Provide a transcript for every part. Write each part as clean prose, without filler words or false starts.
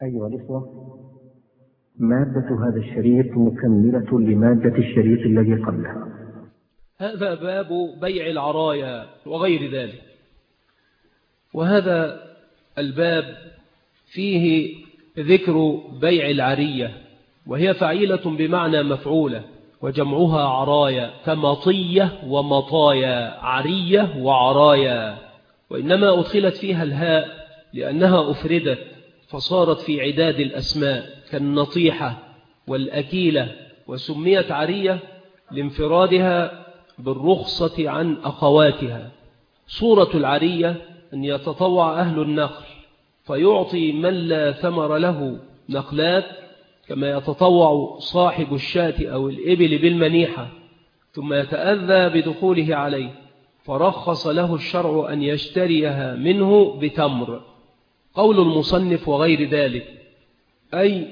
أيها الإخوة، مادة هذا الشريط مكملة لمادة الشريط الذي قبله. هذا باب بيع العرايا وغير ذلك. وهذا الباب فيه ذكر بيع العرية، وهي فعيلة بمعنى مفعولة، وجمعها عرايا كمطية ومطايا، عرية وعرايا، وإنما أدخلت فيها الهاء لأنها أفردت فصارت في عداد الأسماء كالنطيحة والأكيلة، وسميت عرية لانفرادها بالرخصة عن أخواتها. صورة العرية أن يتطوع أهل النخل فيعطي من لا ثمر له نخلات، كما يتطوع صاحب الشاة أو الإبل بالمنيحة، ثم يتأذى بدخوله عليه، فرخص له الشرع أن يشتريها منه بتمر. قول المصنف وغير ذلك أي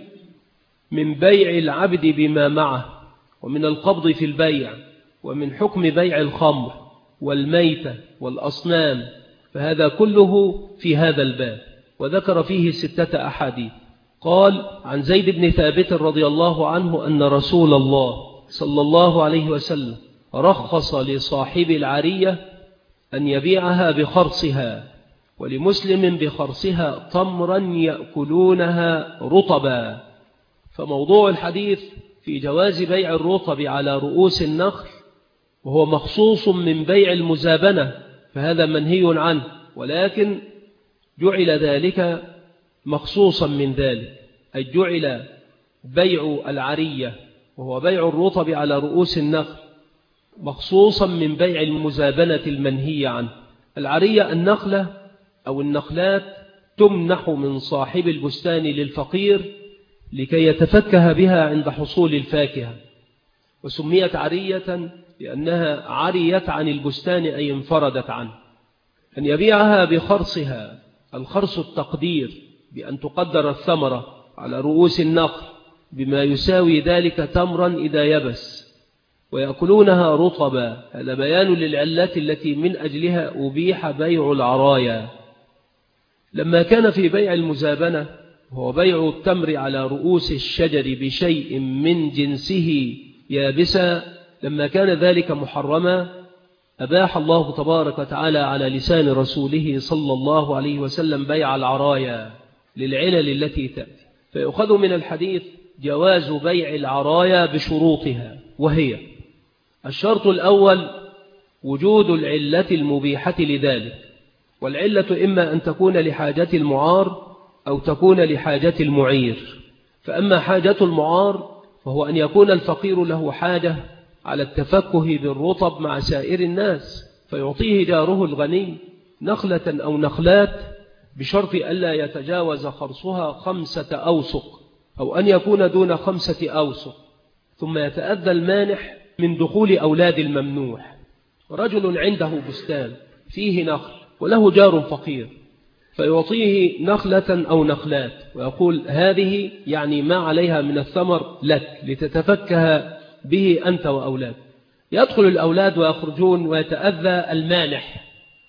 من بيع العبد بما معه، ومن القبض في البيع، ومن حكم بيع الخمر والميتة والأصنام، فهذا كله في هذا الباب. وذكر فيه 6 أحاديث. قال عن زيد بن ثابت رضي الله عنه أن رسول الله صلى الله عليه وسلم رخص لصاحب العرية أن يبيعها بخرصها، ولمسلم بخرصها تمرا يأكلونها رطبا. فموضوع الحديث في جواز بيع الرطب على رؤوس النخل، وهو مخصوص من بيع المزابنة، فهذا منهي عنه، ولكن جعل ذلك مخصوصا من ذلك، أي جعل بيع العرية وهو بيع الرطب على رؤوس النخل مخصوصا من بيع المزابنة المنهي عنه. العرية النخلة أو النخلات تمنح من صاحب البستان للفقير لكي يتفكه بها عند حصول الفاكهة، وسميت عرية لأنها عريت عن البستان أي انفردت عنه. أن يبيعها بخرصها، الخرص التقدير، بأن تقدر الثمرة على رؤوس النخل بما يساوي ذلك تمرا إذا يبس، ويأكلونها رطبا. هذا بيان للعلة التي من أجلها أبيح بيع العرايا. لما كان في بيع المزابنة هو بيع التمر على رؤوس الشجر بشيء من جنسه يابسا، لما كان ذلك محرما أباح الله تبارك وتعالى على لسان رسوله صلى الله عليه وسلم بيع العرايا للعلل التي تأتي. فيأخذ من الحديث جواز بيع العرايا بشروطها، وهي: الشرط الأول وجود العلة المبيحة لذلك، والعلة إما أن تكون لحاجة المعار أو تكون لحاجة المعير. فأما حاجة المعار فهو أن يكون الفقير له حاجة على التفكه بالرطب مع سائر الناس، فيعطيه جاره الغني نخلة أو نخلات بشرط ألا يتجاوز خرصها 5 أوسق، أو أن يكون دون 5 أوسق، ثم يتأذى المانح من دخول أولاد الممنوح. رجل عنده بستان فيه نخل وله جار فقير، فيعطيه نخلة أو نخلات ويقول هذه يعني ما عليها من الثمر لك لتتفكه به أنت وأولاد. يدخل الأولاد ويخرجون ويتأذى المانح،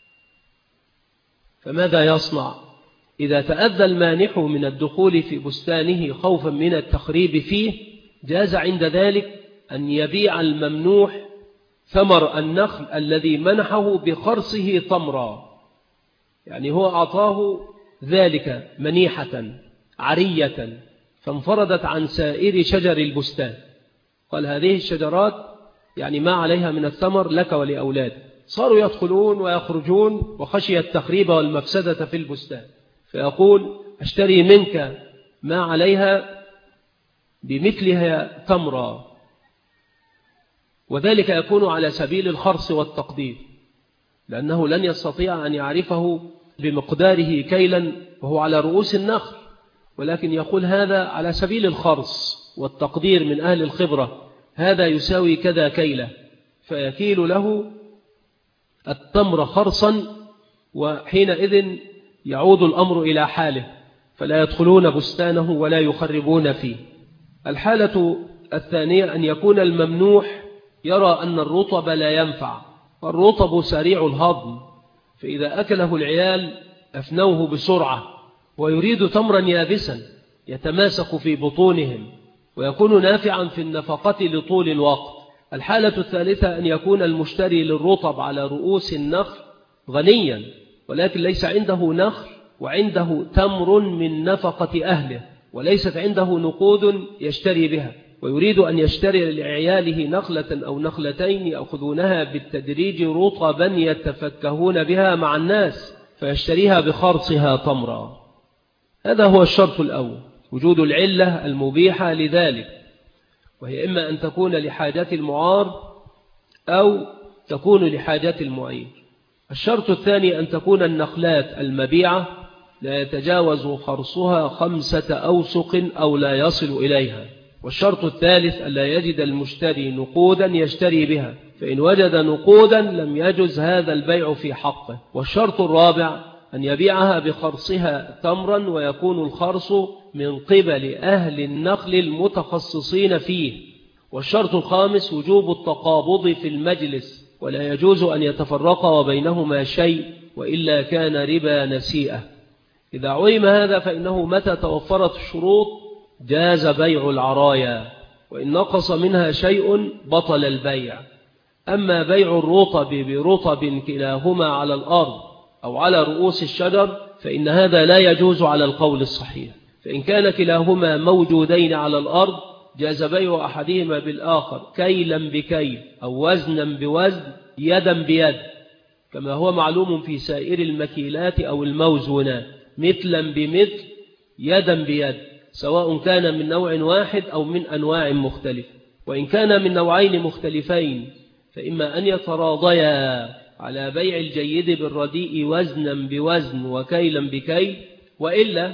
فماذا يصنع؟ إذا تأذى المانح من الدخول في بستانه خوفا من التخريب فيه، جاز عند ذلك أن يبيع الممنوح ثمر النخل الذي منحه بخرصه تمرا، يعني هو أعطاه ذلك منيحة عرية فانفردت عن سائر شجر البستان، قال هذه الشجرات يعني ما عليها من الثمر لك ولأولاد. صاروا يدخلون ويخرجون وخشي التخريب والمفسدة في البستان، فيقول أشتري منك ما عليها بمثلها تمرا، وذلك يكون على سبيل الخرص والتقدير، لأنه لن يستطيع أن يعرفه بمقداره كيلا وهو على رؤوس النخل، ولكن يقول هذا على سبيل الخرص والتقدير من أهل الخبرة، هذا يساوي كذا كيلة، فيكيل له التمر خرصا، وحينئذ يعود الأمر إلى حاله، فلا يدخلون بستانه ولا يخربون فيه. الحالة الثانية أن يكون الممنوح يرى أن الرطب لا ينفع، والرطب سريع الهضم، فإذا أكله العيال أفنوه بسرعة، ويريد تمرا يابسا، يتماسك في بطونهم ويكون نافعا في النفقة لطول الوقت. الحالة الثالثة أن يكون المشتري للرطب على رؤوس النخل غنيا ولكن ليس عنده نخل وعنده تمر من نفقة أهله وليست عنده نقود يشتري بها، ويريد أن يشتري لعياله نخلة أو نخلتين يأخذونها بالتدريج رطبا يتفكهون بها مع الناس فيشتريها بخرصها تمرا. هذا هو الشرط الأول، وجود العلة المبيحة لذلك، وهي إما أن تكون لحاجات المعار أو تكون لحاجات المعير. الشرط الثاني أن تكون النخلات المبيعة لا يتجاوز خرصها 5 أوسق أو لا يصل إليها. والشرط الثالث ألا يجد المشتري نقودا يشتري بها، فإن وجد نقودا لم يجز هذا البيع في حقه. والشرط الرابع أن يبيعها بخرصها تمرا ويكون الخرص من قبل أهل النخل المتخصصين فيه. والشرط الخامس وجوب التقابض في المجلس، ولا يجوز أن يتفرق وبينهما شيء وإلا كان ربا نسيئة. إذا علم هذا فإنه متى توفرت الشروط جاز بيع العرايا، وإن نقص منها شيء بطل البيع. أما بيع الرطب برطب كلاهما على الأرض أو على رؤوس الشجر فإن هذا لا يجوز على القول الصحيح. فإن كان كلاهما موجودين على الأرض جاز بيع أحدهما بالآخر كيلا بكيل أو وزنا بوزن يدا بيد، كما هو معلوم في سائر المكيلات أو الموزونات، مثلا بمثل يدا بيد، سواء كان من نوع واحد أو من أنواع مختلفة. وإن كان من نوعين مختلفين فإما أن يتراضيا على بيع الجيد بالرديء وزنا بوزن وكيلا بكيل، وإلا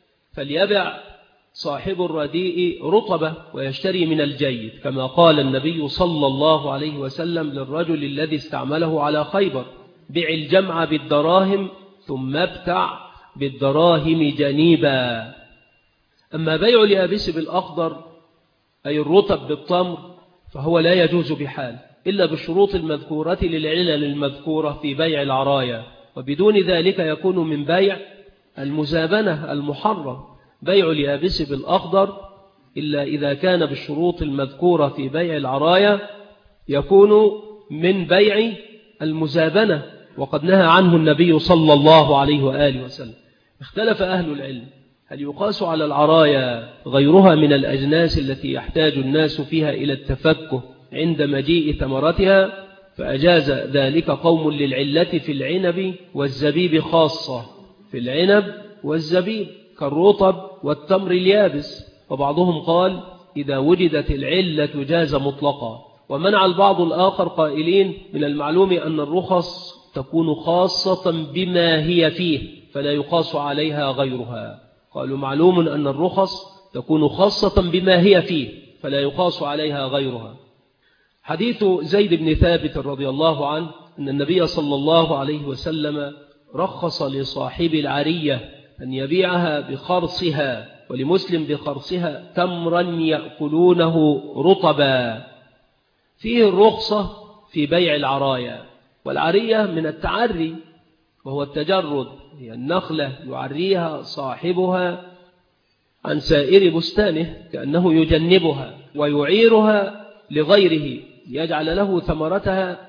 فليبع صاحب الرديء رطبة ويشتري من الجيد، كما قال النبي صلى الله عليه وسلم للرجل الذي استعمله على خيبر: بع الجمع بالدراهم ثم ابتع بالدراهم جنيبا. أما بيع اليابس بالأخضر أي الرطب بالتمر فهو لا يجوز بحال إلا بالشروط المذكورة للعلل المذكورة في بيع العرايا، وبدون ذلك يكون من بيع المزابنة المحرم. بيع اليابس بالأخضر إلا إذا كان بالشروط المذكورة في بيع العرايا يكون من بيع المزابنة، وقد نهى عنه النبي صلى الله عليه وآله وسلم. اختلف أهل العلم هل يقاس على العرايا غيرها من الأجناس التي يحتاج الناس فيها إلى التفكه عند مجيء ثمرتها، فأجاز ذلك قوم للعلة في العنب والزبيب خاصة، في العنب والزبيب كالرطب والتمر اليابس. وبعضهم قال إذا وجدت العلة جاز مطلقا، ومنع البعض الآخر قائلين من المعلوم أن الرخص تكون خاصة بما هي فيه فلا يقاس عليها غيرها. قالوا معلوم أن الرخص تكون خاصة بما هي فيه فلا يقاس عليها غيرها. حديث زيد بن ثابت رضي الله عنه أن النبي صلى الله عليه وسلم رخص لصاحب العرية أن يبيعها بخرصها، ولمسلم بخرصها تمرا يأكلونه رطبا. فيه الرخصة في بيع العرايا، والعرية من التعري وهو التجرد، هي النخلة يعريها صاحبها عن سائر بستانه كأنه يجنبها ويعيرها لغيره يجعل له ثمرتها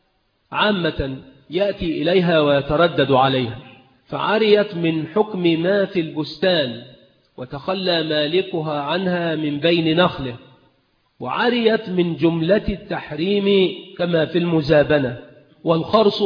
عامة يأتي إليها ويتردد عليها، فعريت من حكم ما في البستان وتخلى مالكها عنها من بين نخله، وعريت من جملة التحريم كما في المزابنة. والخرص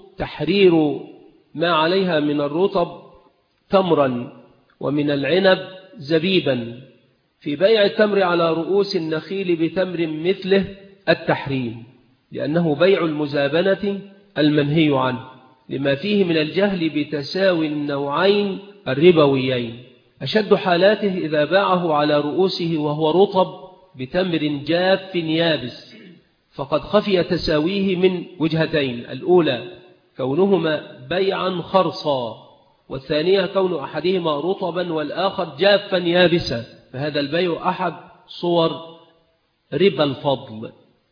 تحرير ما عليها من الرطب تمرا ومن العنب زبيبا. في بيع التمر على رؤوس النخيل بتمر مثله التحريم، لأنه بيع المزابنة المنهي عنه لما فيه من الجهل بتساوي النوعين الربويين. أشد حالاته إذا باعه على رؤوسه وهو رطب بتمر جاف يابس، فقد خفي تساويه من وجهتين: الأولى كونهما بيعا خرصا، والثانية كون أحدهما رطبا والآخر جافا يابسا، فهذا البيع أحد صور ربا الفضل،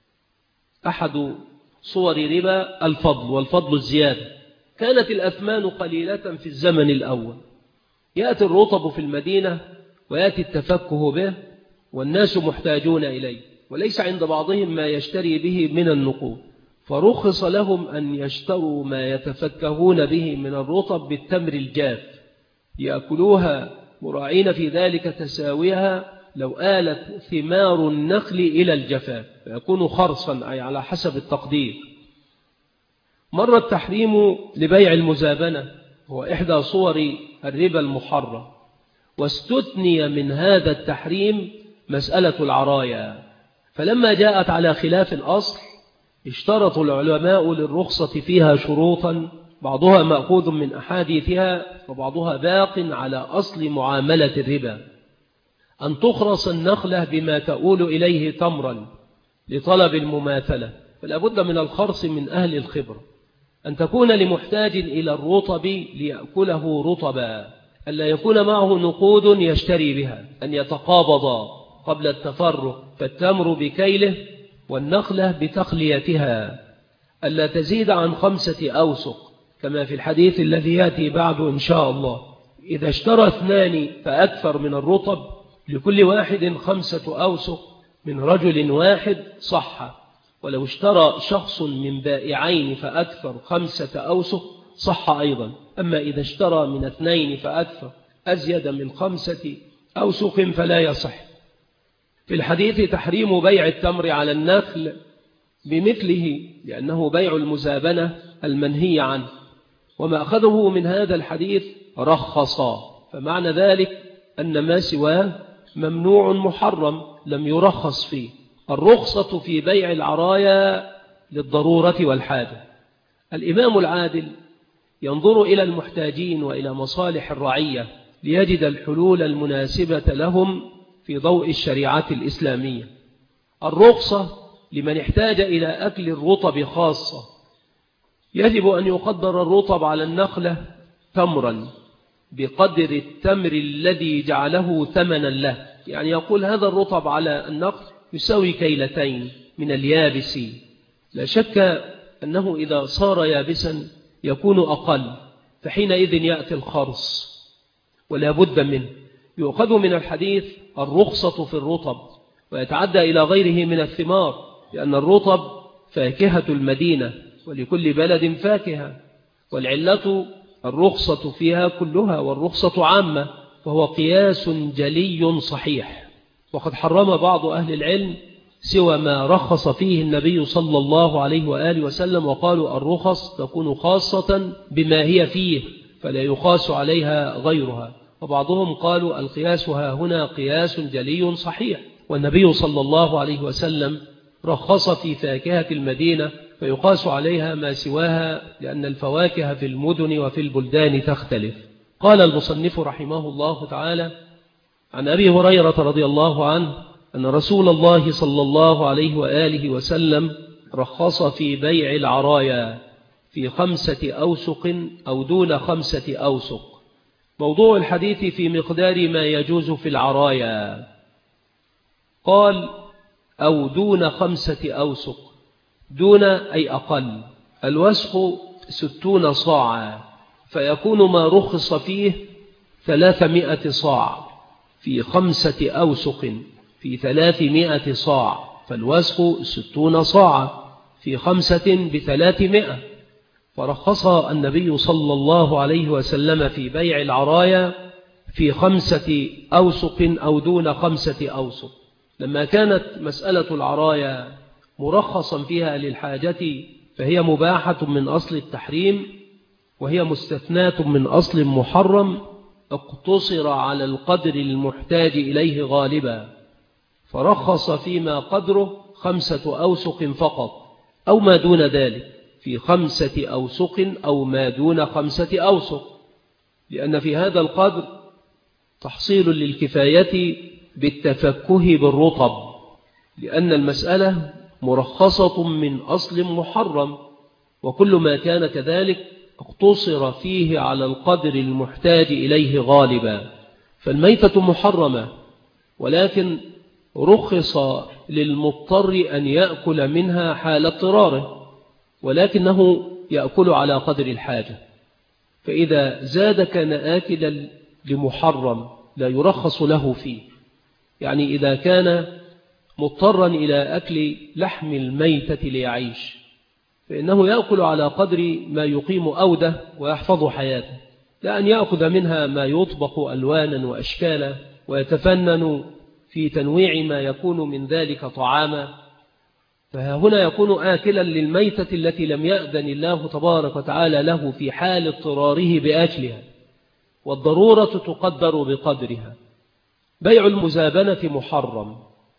أحد صور ربا الفضل، والفضل الزيادة. كانت الأثمان قليلة في الزمن الأول، يأتي الرطب في المدينة ويأتي التفكه به والناس محتاجون إليه، وليس عند بعضهم ما يشتري به من النقود، فرخص لهم أن يشتروا ما يتفكهون به من الرطب بالتمر الجاف يأكلوها مراعين في ذلك تساويها لو آلت ثمار النخل إلى الجفاف، فيكون خرصا أي على حسب التقدير. مر التحريم لبيع المزابنة، هو إحدى صور الربا المحرم، واستثني من هذا التحريم مسألة العرايا، فلما جاءت على خلاف الأصل اشترط العلماء للرخصة فيها شروطا، بعضها مأخوذ من أحاديثها وبعضها باق على أصل معاملة الربا: أن تخرص النخلة بما تؤول إليه تمرا لطلب المماثلة، فلا بد من الخرص من أهل الخبرة، أن تكون لمحتاج إلى الرطب ليأكله رطبا، ألا يكون معه نقود يشتري بها، أن يتقابض قبل التفرق، فالتمر بكيله والنخلة بتخليتها، ألا تزيد عن 5 أوسق كما في الحديث الذي يأتي بعد إن شاء الله. إذا اشترى 2 فأكثر من الرطب لكل واحد 5 أوسق من رجل واحد صح، ولو اشترى شخص من بائعين فأكثر 5 أوسق صح أيضا. أما إذا اشترى من 2 فأكثر أزيد من 5 أوسق فلا يصح. في الحديث تحريم بيع التمر على النخل بمثله، لأنه بيع المزابنة المنهي عنه، وما أخذه من هذا الحديث رخصا، فمعنى ذلك أن ما سواه ممنوع محرم لم يرخص فيه. الرخصة في بيع العرايا للضرورة والحاجة. الإمام العادل ينظر إلى المحتاجين وإلى مصالح الرعية ليجد الحلول المناسبة لهم في ضوء الشريعة الإسلامية. الرخصة لمن احتاج إلى أكل الرطب خاصة، يجب أن يقدر الرطب على النخلة تمرا بقدر التمر الذي جعله ثمنا له، يعني يقول هذا الرطب على النخل يساوي 2 كيلتين من اليابس. لا شك أنه إذا صار يابسا يكون أقل، فحينئذ يأتي الخرص ولا بد منه. يؤخذ من الحديث الرخصة في الرطب، ويتعدى إلى غيره من الثمار، لأن الرطب فاكهة المدينة ولكل بلد فاكهة، والعلة الرخصة فيها كلها، والرخصة عامة، وهو قياس جلي صحيح. وقد حرم بعض أهل العلم سوى ما رخص فيه النبي صلى الله عليه وآله وسلم، وقالوا الرخص تكون خاصة بما هي فيه فلا يقاس عليها غيرها. وبعضهم قالوا القياس هنا قياس جلي صحيح، والنبي صلى الله عليه وسلم رخص في فاكهة المدينة فيقاس عليها ما سواها، لأن الفواكه في المدن وفي البلدان تختلف. قال المصنف رحمه الله تعالى: عن أبي هريرة رضي الله عنه أن رسول الله صلى الله عليه وآله وسلم رخص في بيع العرايا في 5 أوسق أو دون 5 أوسق. موضوع الحديث في مقدار ما يجوز في العرايا. قال: أو دون 5 أوسق، دون أي أقل. الوسق 60 صاعا، فيكون ما رخص فيه 300 صاع في 5 أوسق في 300 صاع، فالوسق 60 صاعا في 5 ب300. فرخص النبي صلى الله عليه وسلم في بيع العرايا في 5 أوسق أو دون 5 أوسق. لما كانت مسألة العرايا مرخصا فيها للحاجة فهي مباحة من أصل التحريم، وهي مستثناة من أصل محرم اقتصر على القدر المحتاج إليه غالبا، فرخص فيما قدره 5 أوسق فقط أو ما دون ذلك في 5 أوسق أو ما دون 5 أوسق، لأن في هذا القدر تحصيل للكفاية بالتفكه بالرطب، لأن المسألة مرخصة من أصل محرم، وكل ما كان كذلك اقتصر فيه على القدر المحتاج إليه غالبا. فالميتة محرمة، ولكن رخص للمضطر أن يأكل منها حال اضطراره، ولكنه يأكل على قدر الحاجة، فإذا زاد كان آكلا لمحرم، لا يرخص له فيه. يعني إذا كان مضطرا إلى أكل لحم الميتة ليعيش فإنه يأكل على قدر ما يقيم أوده ويحفظ حياته، لا أن يأخذ منها ما يطبخ ألوانا وأشكالا ويتفنن في تنويع ما يكون من ذلك طعاما، فهنا يكون آكلا للميتة التي لم يأذن الله تبارك وتعالى له في حال اضطراره بأكلها، والضرورة تقدر بقدرها. بيع المزابنة محرم،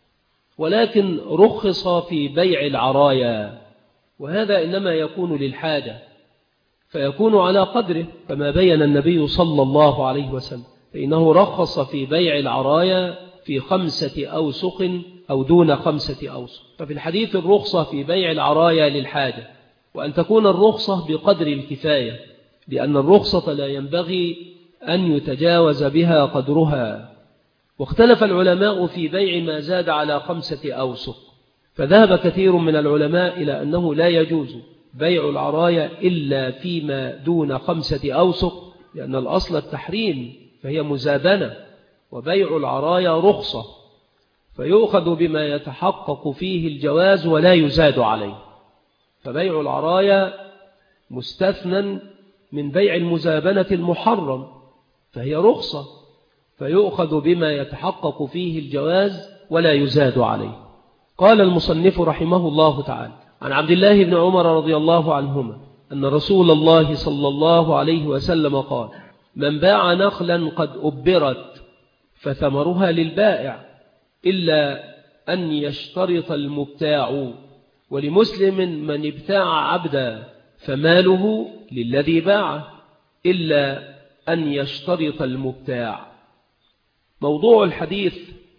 ولكن رخص في بيع العرايا، وهذا إنما يكون للحاجة فيكون على قدره كما بين النبي صلى الله عليه وسلم، فإنه رخص في بيع العرايا في 5 أوسق أو دون 5 أوسق. ففي الحديث الرخصة في بيع العرايا للحاجة، وأن تكون الرخصة بقدر الكفاية، لأن الرخصة لا ينبغي أن يتجاوز بها قدرها. واختلف العلماء في بيع ما زاد على 5 أوسق، فذهب كثير من العلماء إلى أنه لا يجوز بيع العرايا إلا فيما دون 5 أوسق، لأن الأصل التحريم فهي مزابنة، وبيع العرايا رخصة فيؤخذ بما يتحقق فيه الجواز ولا يزاد عليه. فبيع العرايا مستثنى من بيع المزابنة المحرم، فهي رخصة فيؤخذ بما يتحقق فيه الجواز ولا يزاد عليه. قال المصنف رحمه الله تعالى: عن عبد الله بن عمر رضي الله عنهما أن رسول الله صلى الله عليه وسلم قال: من باع نخلا قد أبرت فثمرها للبائع إلا أن يشترط المبتاع. ولمسلم: من ابتاع عبدا فماله للذي باعه إلا أن يشترط المبتاع. موضوع الحديث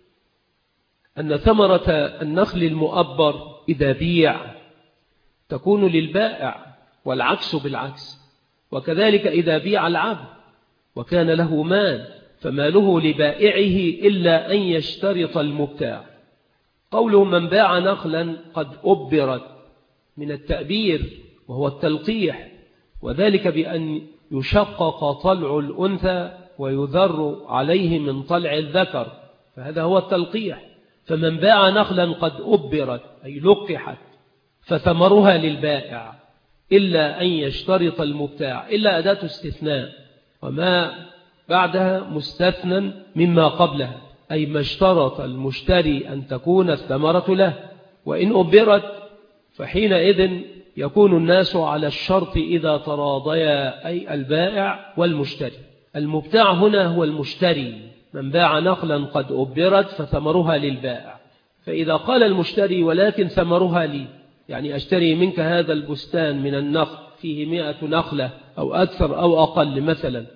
أن ثمرة النخل المؤبر إذا بيع تكون للبائع، والعكس بالعكس، وكذلك إذا بيع العبد وكان له مال فماله لبائعه إلا أن يشترط المبتاع. قوله من باع نخلا قد أبرت من التأبير وهو التلقيح، وذلك بأن يشقق طلع الأنثى ويذر عليه من طلع الذكر، فهذا هو التلقيح. فمن باع نخلا قد أبرت أي لقحت فثمرها للبائع إلا أن يشترط المبتاع، إلا أداة استثناء، وما بعدها مستثنى مما قبلها، أي ما اشترط المشتري أن تكون الثمرة له. وإن أبرت فحينئذ يكون الناس على الشرط إذا تراضيا، أي البائع والمشتري. المبتاع هنا هو المشتري. من باع نخلا قد أبرت فثمرها للبائع. فإذا قال المشتري ولكن ثمرها لي، يعني أشتري منك هذا البستان من النخل فيه 100 نخلة أو أكثر أو أقل مثلا،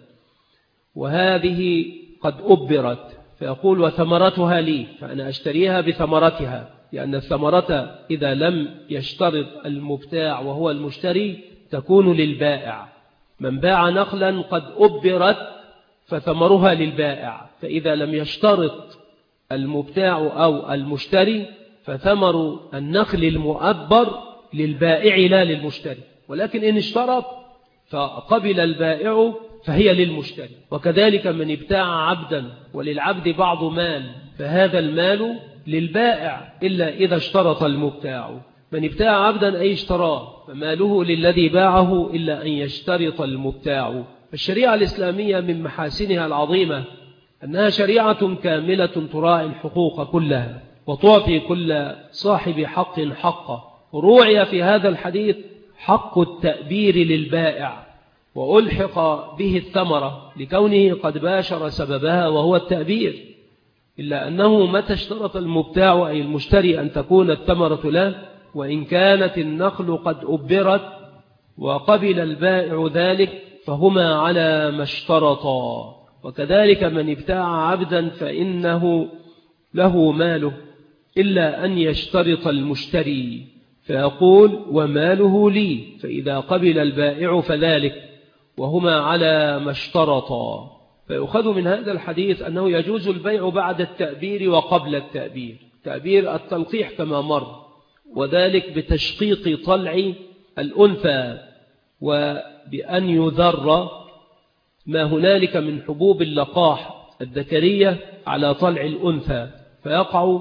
وهذه قد أبرت، فيقول وثمرتها لي، فأنا أشتريها بثمرتها، لأن الثمرة إذا لم يشترط المبتاع وهو المشتري تكون للبائع. من باع نخلا قد أبرت فثمرها للبائع، فإذا لم يشترط المبتاع أو المشتري فثمر النخل المؤبر للبائع لا للمشتري. ولكن إن اشترط فقبل البائع فهي للمشتري. وكذلك من ابتاع عبدا وللعبد بعض مال فهذا المال للبائع إلا إذا اشترط المبتاع. من ابتاع عبدا أي اشتراه فماله للذي باعه إلا أن يشترط المبتاع. الشريعة الإسلامية من محاسنها العظيمة أنها شريعة كاملة تراعي الحقوق كلها وتعطي كل صاحب حق حقه. روعي في هذا الحديث حق التأبير للبائع، وألحق به الثمرة لكونه قد باشر سببها وهو التأبير، إلا أنه متى اشترط المبتاع أي المشتري أن تكون الثمرة له، وإن كانت النخل قد أبرت وقبل البائع ذلك فهما على ما اشترطا. وكذلك من ابتاع عبدا فإنه له ماله إلا أن يشترط المشتري، فيقول وماله لي، فإذا قبل البائع فذلك، وهما على ما اشترطا. فيؤخذ من هذا الحديث أنه يجوز البيع بعد التأبير وقبل التأبير. تأبير التلقيح كما مر، وذلك بتشقيق طلع الأنثى وبأن يذر ما هنالك من حبوب اللقاح الذكرية على طلع الأنثى، فيقع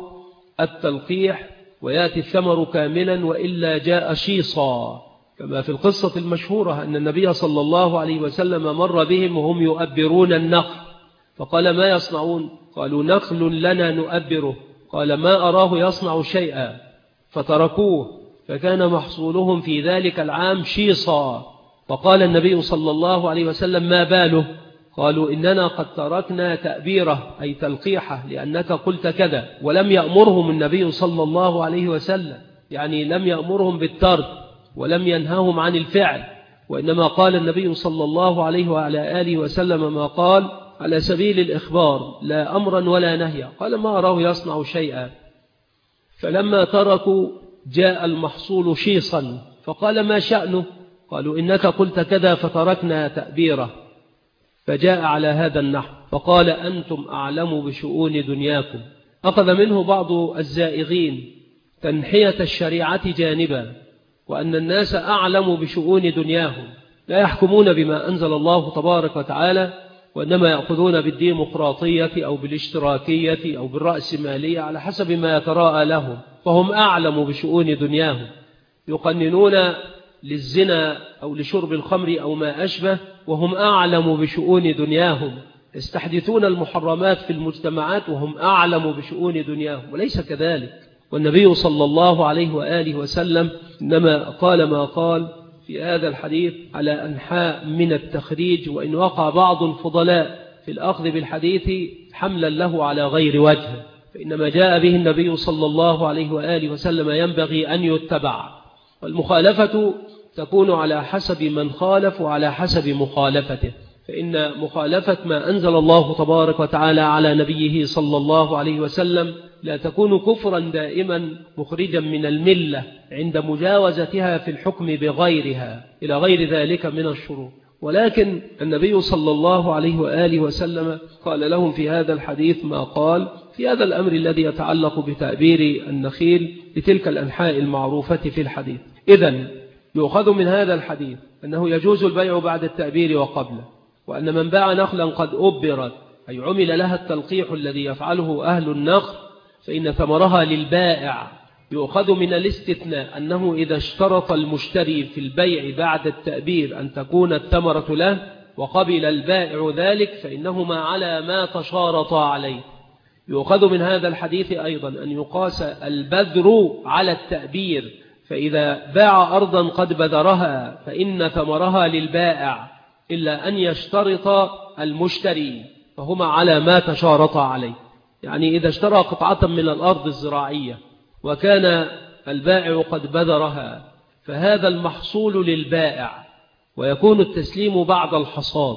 التلقيح ويأتي الثمر كاملا وإلا جاء شيصا، كما في القصة المشهورة أن النبي صلى الله عليه وسلم مر بهم وهم يؤبرون النخل، فقال: ما يصنعون؟ قالوا: نخل لنا نؤبره. قال: ما أراه يصنع شيئا، فتركوه، فكان محصولهم في ذلك العام شيصا. فقال النبي صلى الله عليه وسلم: ما باله؟ قالوا: إننا قد تركنا تأبيره أي تلقيحه لأنك قلت كذا. ولم يأمرهم النبي صلى الله عليه وسلم، يعني لم يأمرهم بالترك ولم ينهاهم عن الفعل، وإنما قال النبي صلى الله عليه وعلى آله وسلم ما قال على سبيل الإخبار لا أمرا ولا نهيا. قال: ما أراه يصنع شيئا. فلما تركوا جاء المحصول شيصا، فقال: ما شأنه؟ قالوا: إنك قلت كذا فتركنا تأبيره. فجاء على هذا النحو، فقال: أنتم أعلم بشؤون دنياكم. أخذ منه بعض الزائغين تنحية الشريعة جانبا، وأن الناس أعلم بشؤون دنياهم، لا يحكمون بما أنزل الله تبارك وتعالى، وإنما يأخذون بالديمقراطية أو بالاشتراكية أو بالرأسمالية على حسب ما يتراءى لهم، فهم أعلم بشؤون دنياهم، يقننون للزنا أو لشرب الخمر أو ما أشبه وهم أعلم بشؤون دنياهم، يستحدثون المحرمات في المجتمعات وهم أعلم بشؤون دنياهم، وليس كذلك. والنبي صلى الله عليه وآله وسلم إنما قال ما قال في هذا الحديث على أنحاء من التخريج، وإن وقع بعض الفضلاء في الأخذ بالحديث حملا له على غير وجه، فإنما جاء به النبي صلى الله عليه وآله وسلم ينبغي أن يتبع. والمخالفة تكون على حسب من خالف وعلى حسب مخالفته، فإن مخالفة ما أنزل الله تبارك وتعالى على نبيه صلى الله عليه وسلم لا تكون كفرا دائما مخرجا من الملة عند مجاوزتها في الحكم بغيرها إلى غير ذلك من الشروط. ولكن النبي صلى الله عليه وآله وسلم قال لهم في هذا الحديث ما قال في هذا الأمر الذي يتعلق بتأبير النخيل لتلك الأنحاء المعروفة في الحديث. إذن يؤخذ من هذا الحديث أنه يجوز البيع بعد التأبير وقبله، وأن من باع نخلا قد أبرت أي عمل لها التلقيح الذي يفعله أهل النخل فإن ثمرها للبائع. يؤخذ من الاستثناء أنه إذا اشترط المشتري في البيع بعد التأبير أن تكون الثمرة له وقبل البائع ذلك فإنهما على ما تشارطا عليه. يؤخذ من هذا الحديث أيضا أن يقاس البذر على التأبير، فإذا باع أرضا قد بذرها فإن ثمرها للبائع إلا أن يشترط المشتري، فهما على ما تشارطا عليه. يعني إذا اشترى قطعة من الأرض الزراعية وكان البائع قد بذرها فهذا المحصول للبائع، ويكون التسليم بعد الحصاد،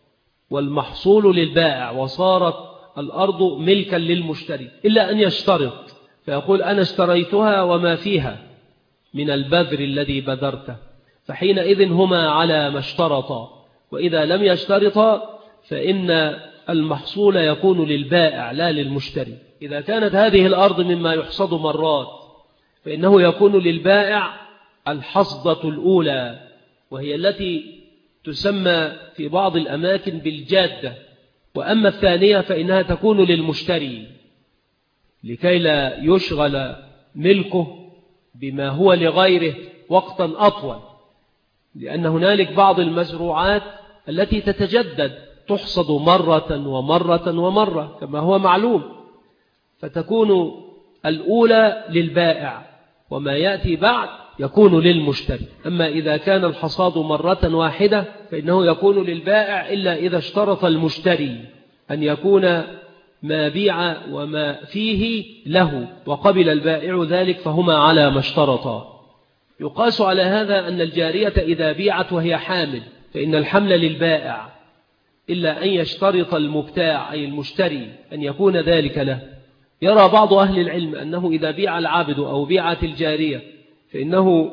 والمحصول للبائع، وصارت الأرض ملكا للمشتري، إلا أن يشترط فيقول أنا اشتريتها وما فيها من البذر الذي بذرته، فحينئذ هما على ما اشترطا. وإذا لم يشترطا فإن المحصول يكون للبائع لا للمشتري. إذا كانت هذه الأرض مما يحصد مرات فإنه يكون للبائع الحصدة الأولى، وهي التي تسمى في بعض الأماكن بالجادة، وأما الثانية فإنها تكون للمشتري لكي لا يشغل ملكه بما هو لغيره وقتا أطول، لأن هنالك بعض المزروعات التي تتجدد تحصد مرة ومرة ومرة كما هو معلوم، فتكون الأولى للبائع وما يأتي بعد يكون للمشتري. أما إذا كان الحصاد مرة واحدة فإنه يكون للبائع إلا إذا اشترط المشتري أن يكون ما بيع وما فيه له وقبل البائع ذلك فهما على ما اشترطا. يقاس على هذا أن الجارية إذا بيعت وهي حامل فإن الحمل للبائع إلا أن يشترط المبتاع أي المشتري أن يكون ذلك له. يرى بعض أهل العلم أنه إذا بيع العبد أو بيعت الجارية فإنه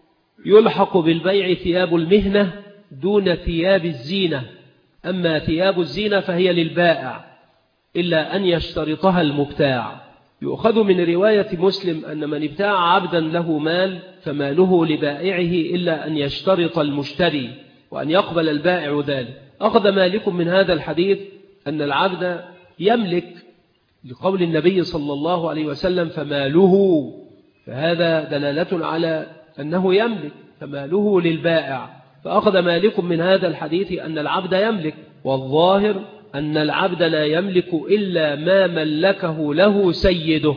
يلحق بالبيع ثياب المهنة دون ثياب الزينة، أما ثياب الزينة فهي للبائع إلا أن يشترطها المبتاع. يؤخذ من رواية مسلم أن من ابتاع عبدا له مال فماله لبائعه إلا أن يشترط المشتري وأن يقبل البائع ذلك. أخذ مالك من هذا الحديث أن العبد يملك، لقول النبي صلى الله عليه وسلم فماله، فهذا دلالة على أنه يملك، فماله للبائع. فأخذ مالك من هذا الحديث أن العبد يملك، والظاهر أن العبد لا يملك إلا ما ملكه له سيده.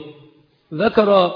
ذكر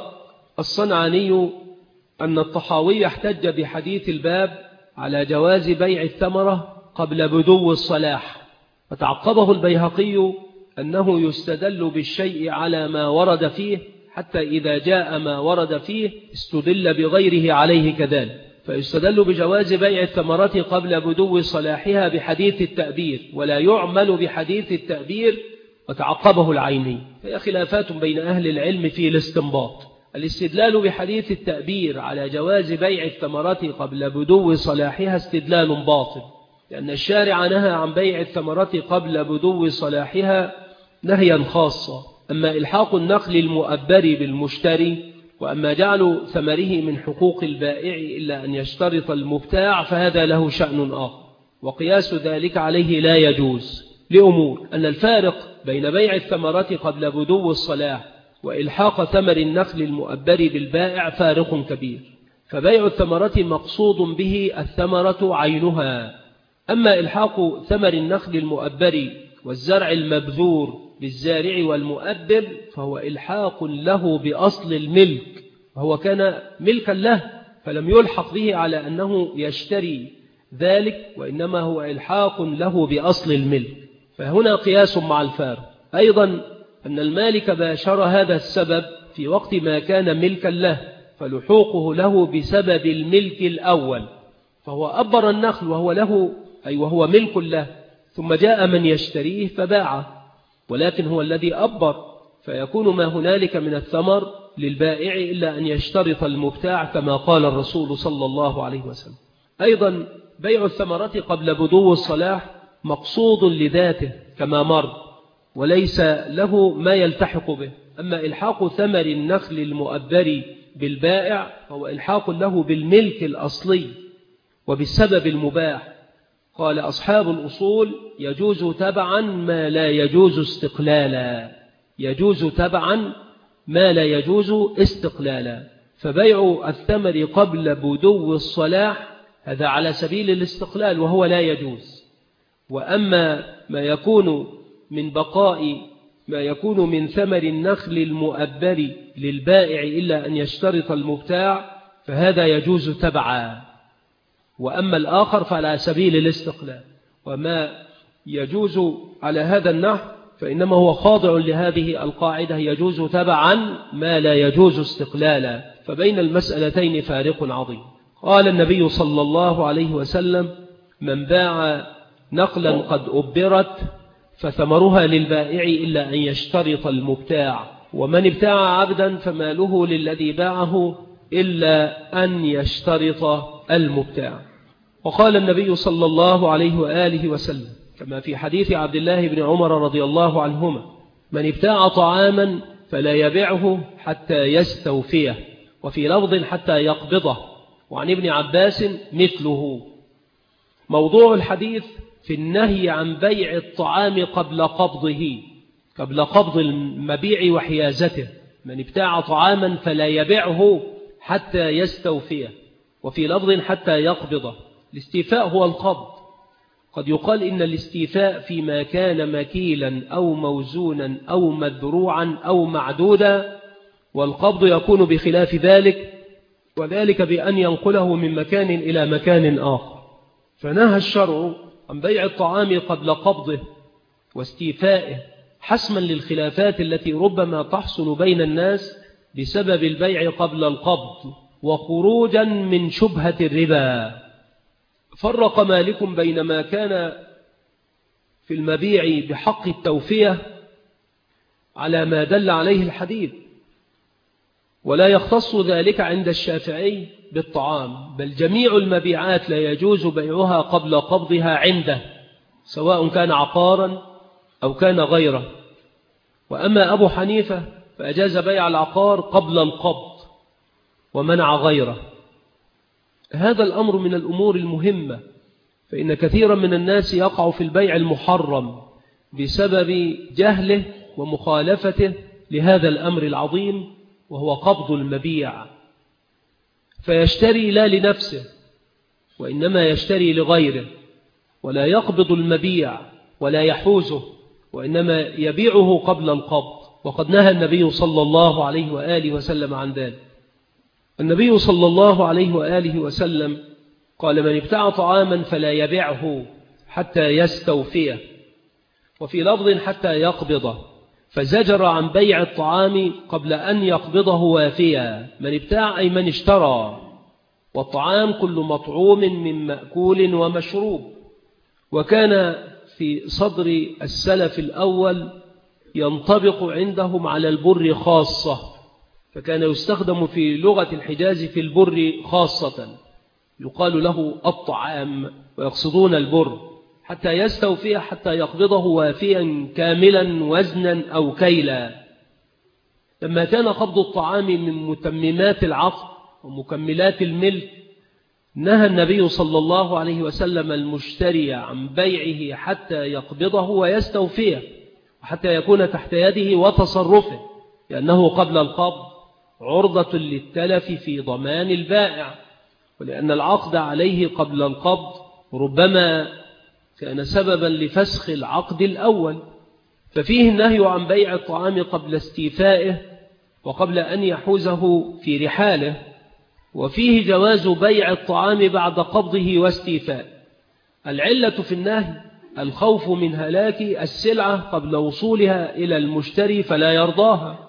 الصنعاني أن الطحاوي احتج بحديث الباب على جواز بيع الثمرة قبل بدو الصلاح، فتعقبه البيهقي أنه يستدل بالشيء على ما ورد فيه، حتى إذا جاء ما ورد فيه استدل بغيره عليه كذلك، فيستدل بجواز بيع الثمرة قبل بدو صلاحها بحديث التأبير، ولا يعمل بحديث التأبير، وتعقبه العيني. فهي خلافات بين أهل العلم في الاستنباط. الاستدلال بحديث التأبير على جواز بيع الثمرة قبل بدو صلاحها استدلال باطل، لأن الشارع نهى عن بيع الثمرة قبل بدو صلاحها نهيا خاصا. أما إلحاق النخل المؤبر بالمشتري، وأما جعل ثمره من حقوق البائع إلا أن يشترط المبتاع، فهذا له شأن آخر، وقياس ذلك عليه لا يجوز، لأمور: أن الفارق بين بيع الثمرة قبل بدو الصلاح وإلحاق ثمر النخل المؤبر بالبائع فارق كبير، فبيع الثمرة مقصود به الثمرة عينها، أما إلحاق ثمر النخل المؤبر والزرع المبذور بالزارع والمؤبر فهو إلحاق له بأصل الملك، وهو كان ملكا له، فلم يلحق به على أنه يشتري ذلك، وإنما هو إلحاق له بأصل الملك، فهنا قياس مع الفارق. أيضا أن المالك باشر هذا السبب في وقت ما كان ملكا له، فلحوقه له بسبب الملك الأول، فهو أبر النخل وهو له وهو ملك له، ثم جاء من يشتريه فباعه، ولكن هو الذي أبر، فيكون ما هنالك من الثمر للبائع إلا أن يشترط المبتاع، كما قال الرسول صلى الله عليه وسلم. أيضا بيع الثمرة قبل بدو الصلاح مقصود لذاته كما مر، وليس له ما يلتحق به. أما إلحاق ثمر النخل المؤبر بالبائع هو إلحاق له بالملك الأصلي وبالسبب المباح. قال أصحاب الأصول: يجوز تبعا ما لا يجوز استقلالا، يجوز تبعا ما لا يجوز استقلالا. فبيع الثمر قبل بدو الصلاح هذا على سبيل الاستقلال وهو لا يجوز. وأما ما يكون من بقاء ما يكون من ثمر النخل المؤبر للبائع إلا أن يشترط المبتاع فهذا يجوز تبعا، وأما الآخر فعلى سبيل الاستقلال. وما يجوز على هذا النحو فإنما هو خاضع لهذه القاعدة: يجوز تبعا ما لا يجوز استقلالا، فبين المسألتين فارق عظيم. قال النبي صلى الله عليه وسلم: من باع نخلا قد أبرت فثمرها للبائع إلا أن يشترط المبتاع، ومن ابتاع عبدا فماله للذي باعه إلا أن يشترط المبتاع. وقال النبي صلى الله عليه وآله وسلم كما في حديث عبد الله بن عمر رضي الله عنهما: من ابتاع طعاما فلا يبيعه حتى يستوفيه، وفي لفظ حتى يقبضه. وعن ابن عباس مثله. موضوع الحديث في النهي عن بيع الطعام قبل قبضه، قبل قبض المبيع وحيازته. من ابتاع طعاما فلا يبيعه حتى يستوفيه، وفي لفظ حتى يقبضه. الاستيفاء هو القبض. قد يقال إن الاستيفاء فيما كان مكيلا أو موزونا أو مذروعا أو معدودا، والقبض يكون بخلاف ذلك، وذلك بأن ينقله من مكان إلى مكان آخر. فنهى الشرع عن بيع الطعام قبل قبضه واستيفائه حسما للخلافات التي ربما تحصل بين الناس بسبب البيع قبل القبض، وخروجا من شبهة الربا. فرق مالك بين ما كان في المبيع بحق التوفية على ما دل عليه الحديث، ولا يختص ذلك عند الشافعي بالطعام، بل جميع المبيعات لا يجوز بيعها قبل قبضها عنده، سواء كان عقارا أو كان غيره. وأما أبو حنيفة فأجاز بيع العقار قبل القبض ومنع غيره. هذا الأمر من الأمور المهمة، فإن كثيرا من الناس يقع في البيع المحرم بسبب جهله ومخالفته لهذا الأمر العظيم، وهو قبض المبيع، فيشتري لا لنفسه وإنما يشتري لغيره، ولا يقبض المبيع ولا يحوزه، وإنما يبيعه قبل القبض. وقد نهى النبي صلى الله عليه وآله وسلم عن ذلك. النبي صلى الله عليه وآله وسلم قال: من ابتاع طعاما فلا يبيعه حتى يستوفيه، وفي لفظ حتى يقبضه، فزجر عن بيع الطعام قبل أن يقبضه وافيا. من ابتاع أي من اشترى، والطعام كل مطعوم من مأكول ومشروب. وكان في صدر السلف الأول ينطبق عندهم على البر خاصة، فكان يستخدم في لغة الحجاز في البر خاصة، يقال له الطعام ويقصدون البر، حتى يستوفي حتى يقبضه وافيا كاملا وزنا أو كيلا. لما كان قبض الطعام من متممات العقد ومكملات الملك، نهى النبي صلى الله عليه وسلم المشتري عن بيعه حتى يقبضه ويستوفيه، وحتى يكون تحت يده وتصرفه، لأنه قبل القبض عرضة للتلف في ضمان البائع، ولأن العقد عليه قبل القبض ربما كان سببا لفسخ العقد الأول. ففيه النهي عن بيع الطعام قبل استيفائه وقبل أن يحوزه في رحاله، وفيه جواز بيع الطعام بعد قبضه واستيفائه. العلة في النهي الخوف من هلاك السلعة قبل وصولها إلى المشتري فلا يرضاها،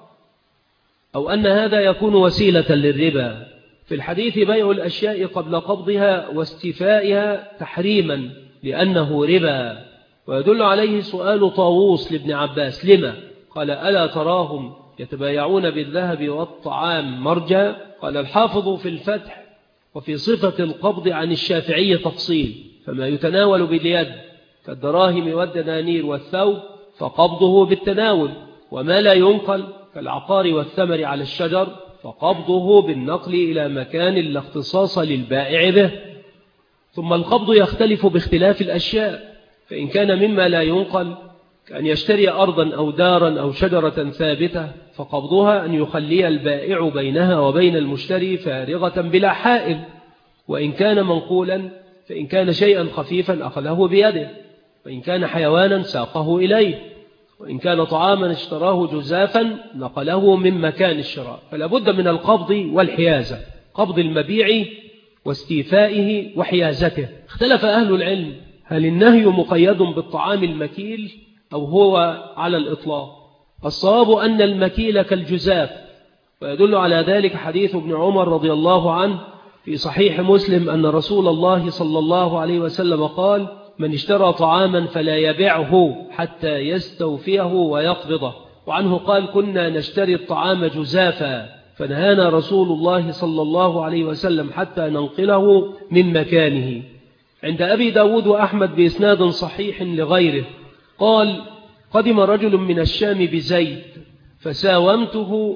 أو أن هذا يكون وسيلة للربا. في الحديث بيع الأشياء قبل قبضها واستيفائها تحريما لأنه ربا. ويدل عليه سؤال طاووس لابن عباس: لما؟ قال: ألا تراهم يتبايعون بالذهب والطعام مرجا؟ قال الحافظ في الفتح: وفي صفة القبض عن الشافعي تفصيل، فما يتناول باليد كالدراهم والدنانير والثوب فقبضه بالتناول، وما لا ينقل كالعقار والثمر على الشجر فقبضه بالنقل إلى مكان لا اختصاص للبائع به. ثم القبض يختلف باختلاف الأشياء، فإن كان مما لا ينقل كأن يشتري أرضا أو دارا أو شجرة ثابتة، فقبضها أن يخلي البائع بينها وبين المشتري فارغة بلا حائل. وإن كان منقولا فإن كان شيئا خفيفا أخذه بيده، وإن كان حيوانا ساقه إليه، وإن كان طعاما اشتراه جزافا نقله من مكان الشراء. فلا بد من القبض والحيازة، قبض المبيع واستيفائه وحيازته. اختلف أهل العلم هل النهي مقيد بالطعام المكيل أو هو على الإطلاق. الصواب أن المكيل كالجزاف، ويدل على ذلك حديث ابن عمر رضي الله عنه في صحيح مسلم أن رسول الله صلى الله عليه وسلم قال: من اشترى طعاما فلا يبيعه حتى يستوفيه ويقبضه. وعنه قال: كنا نشتري الطعام جزافا فنهانا رسول الله صلى الله عليه وسلم حتى ننقله من مكانه. عند أبي داود وأحمد بإسناد صحيح لغيره قال: قدم رجل من الشام بزيت فساومته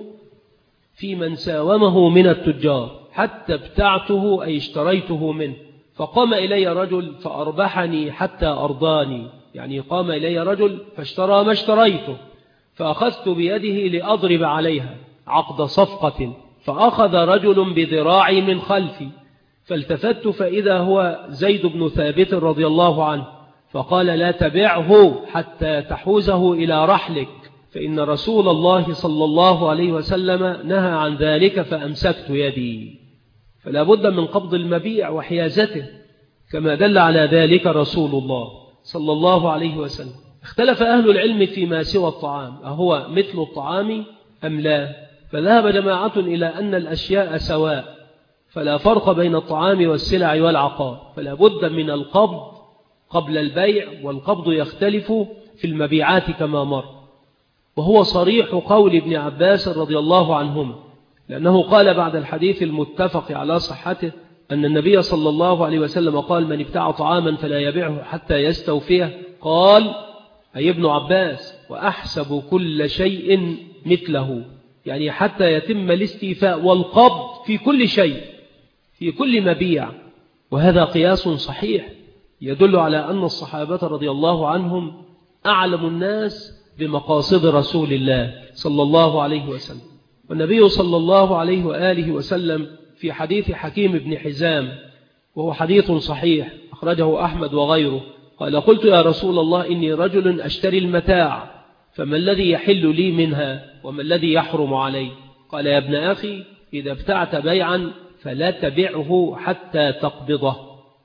في من ساومه من التجار حتى ابتعته أي اشتريته منه، فقام إلي رجل فأربحني حتى أرضاني، يعني قام إلي رجل فاشترى ما اشتريته، فأخذت بيده لأضرب عليها عقد صفقة، فأخذ رجل بذراعي من خلفي، فالتفت فإذا هو زيد بن ثابت رضي الله عنه، فقال: لا تبعه حتى تحوزه إلى رحلك، فإن رسول الله صلى الله عليه وسلم نهى عن ذلك، فأمسكت يدي. فلا بد من قبض المبيع وحيازته كما دل على ذلك رسول الله صلى الله عليه وسلم. اختلف أهل العلم فيما سوى الطعام، أهو مثل الطعام أم لا؟ فذهب جماعة إلى أن الأشياء سواء، فلا فرق بين الطعام والسلع والعقار، فلا بد من القبض قبل البيع، والقبض يختلف في المبيعات كما مر. وهو صريح قول ابن عباس رضي الله عنهما، لأنه قال بعد الحديث المتفق على صحته أن النبي صلى الله عليه وسلم قال: من ابتاع طعاما فلا يبيعه حتى يستوفيه. قال أي ابن عباس: وأحسب كل شيء مثله، يعني حتى يتم الاستيفاء والقبض في كل شيء، في كل مبيع. وهذا قياس صحيح يدل على أن الصحابة رضي الله عنهم أعلم الناس بمقاصد رسول الله صلى الله عليه وسلم. والنبي صلى الله عليه وآله وسلم في حديث حكيم بن حزام، وهو حديث صحيح أخرجه أحمد وغيره، قال: قلت يا رسول الله إني رجل أشتري المتاع، فما الذي يحل لي منها وما الذي يحرم علي؟ قال: يا ابن أخي، إذا ابتعت بيعا فلا تبعه حتى تقبضه.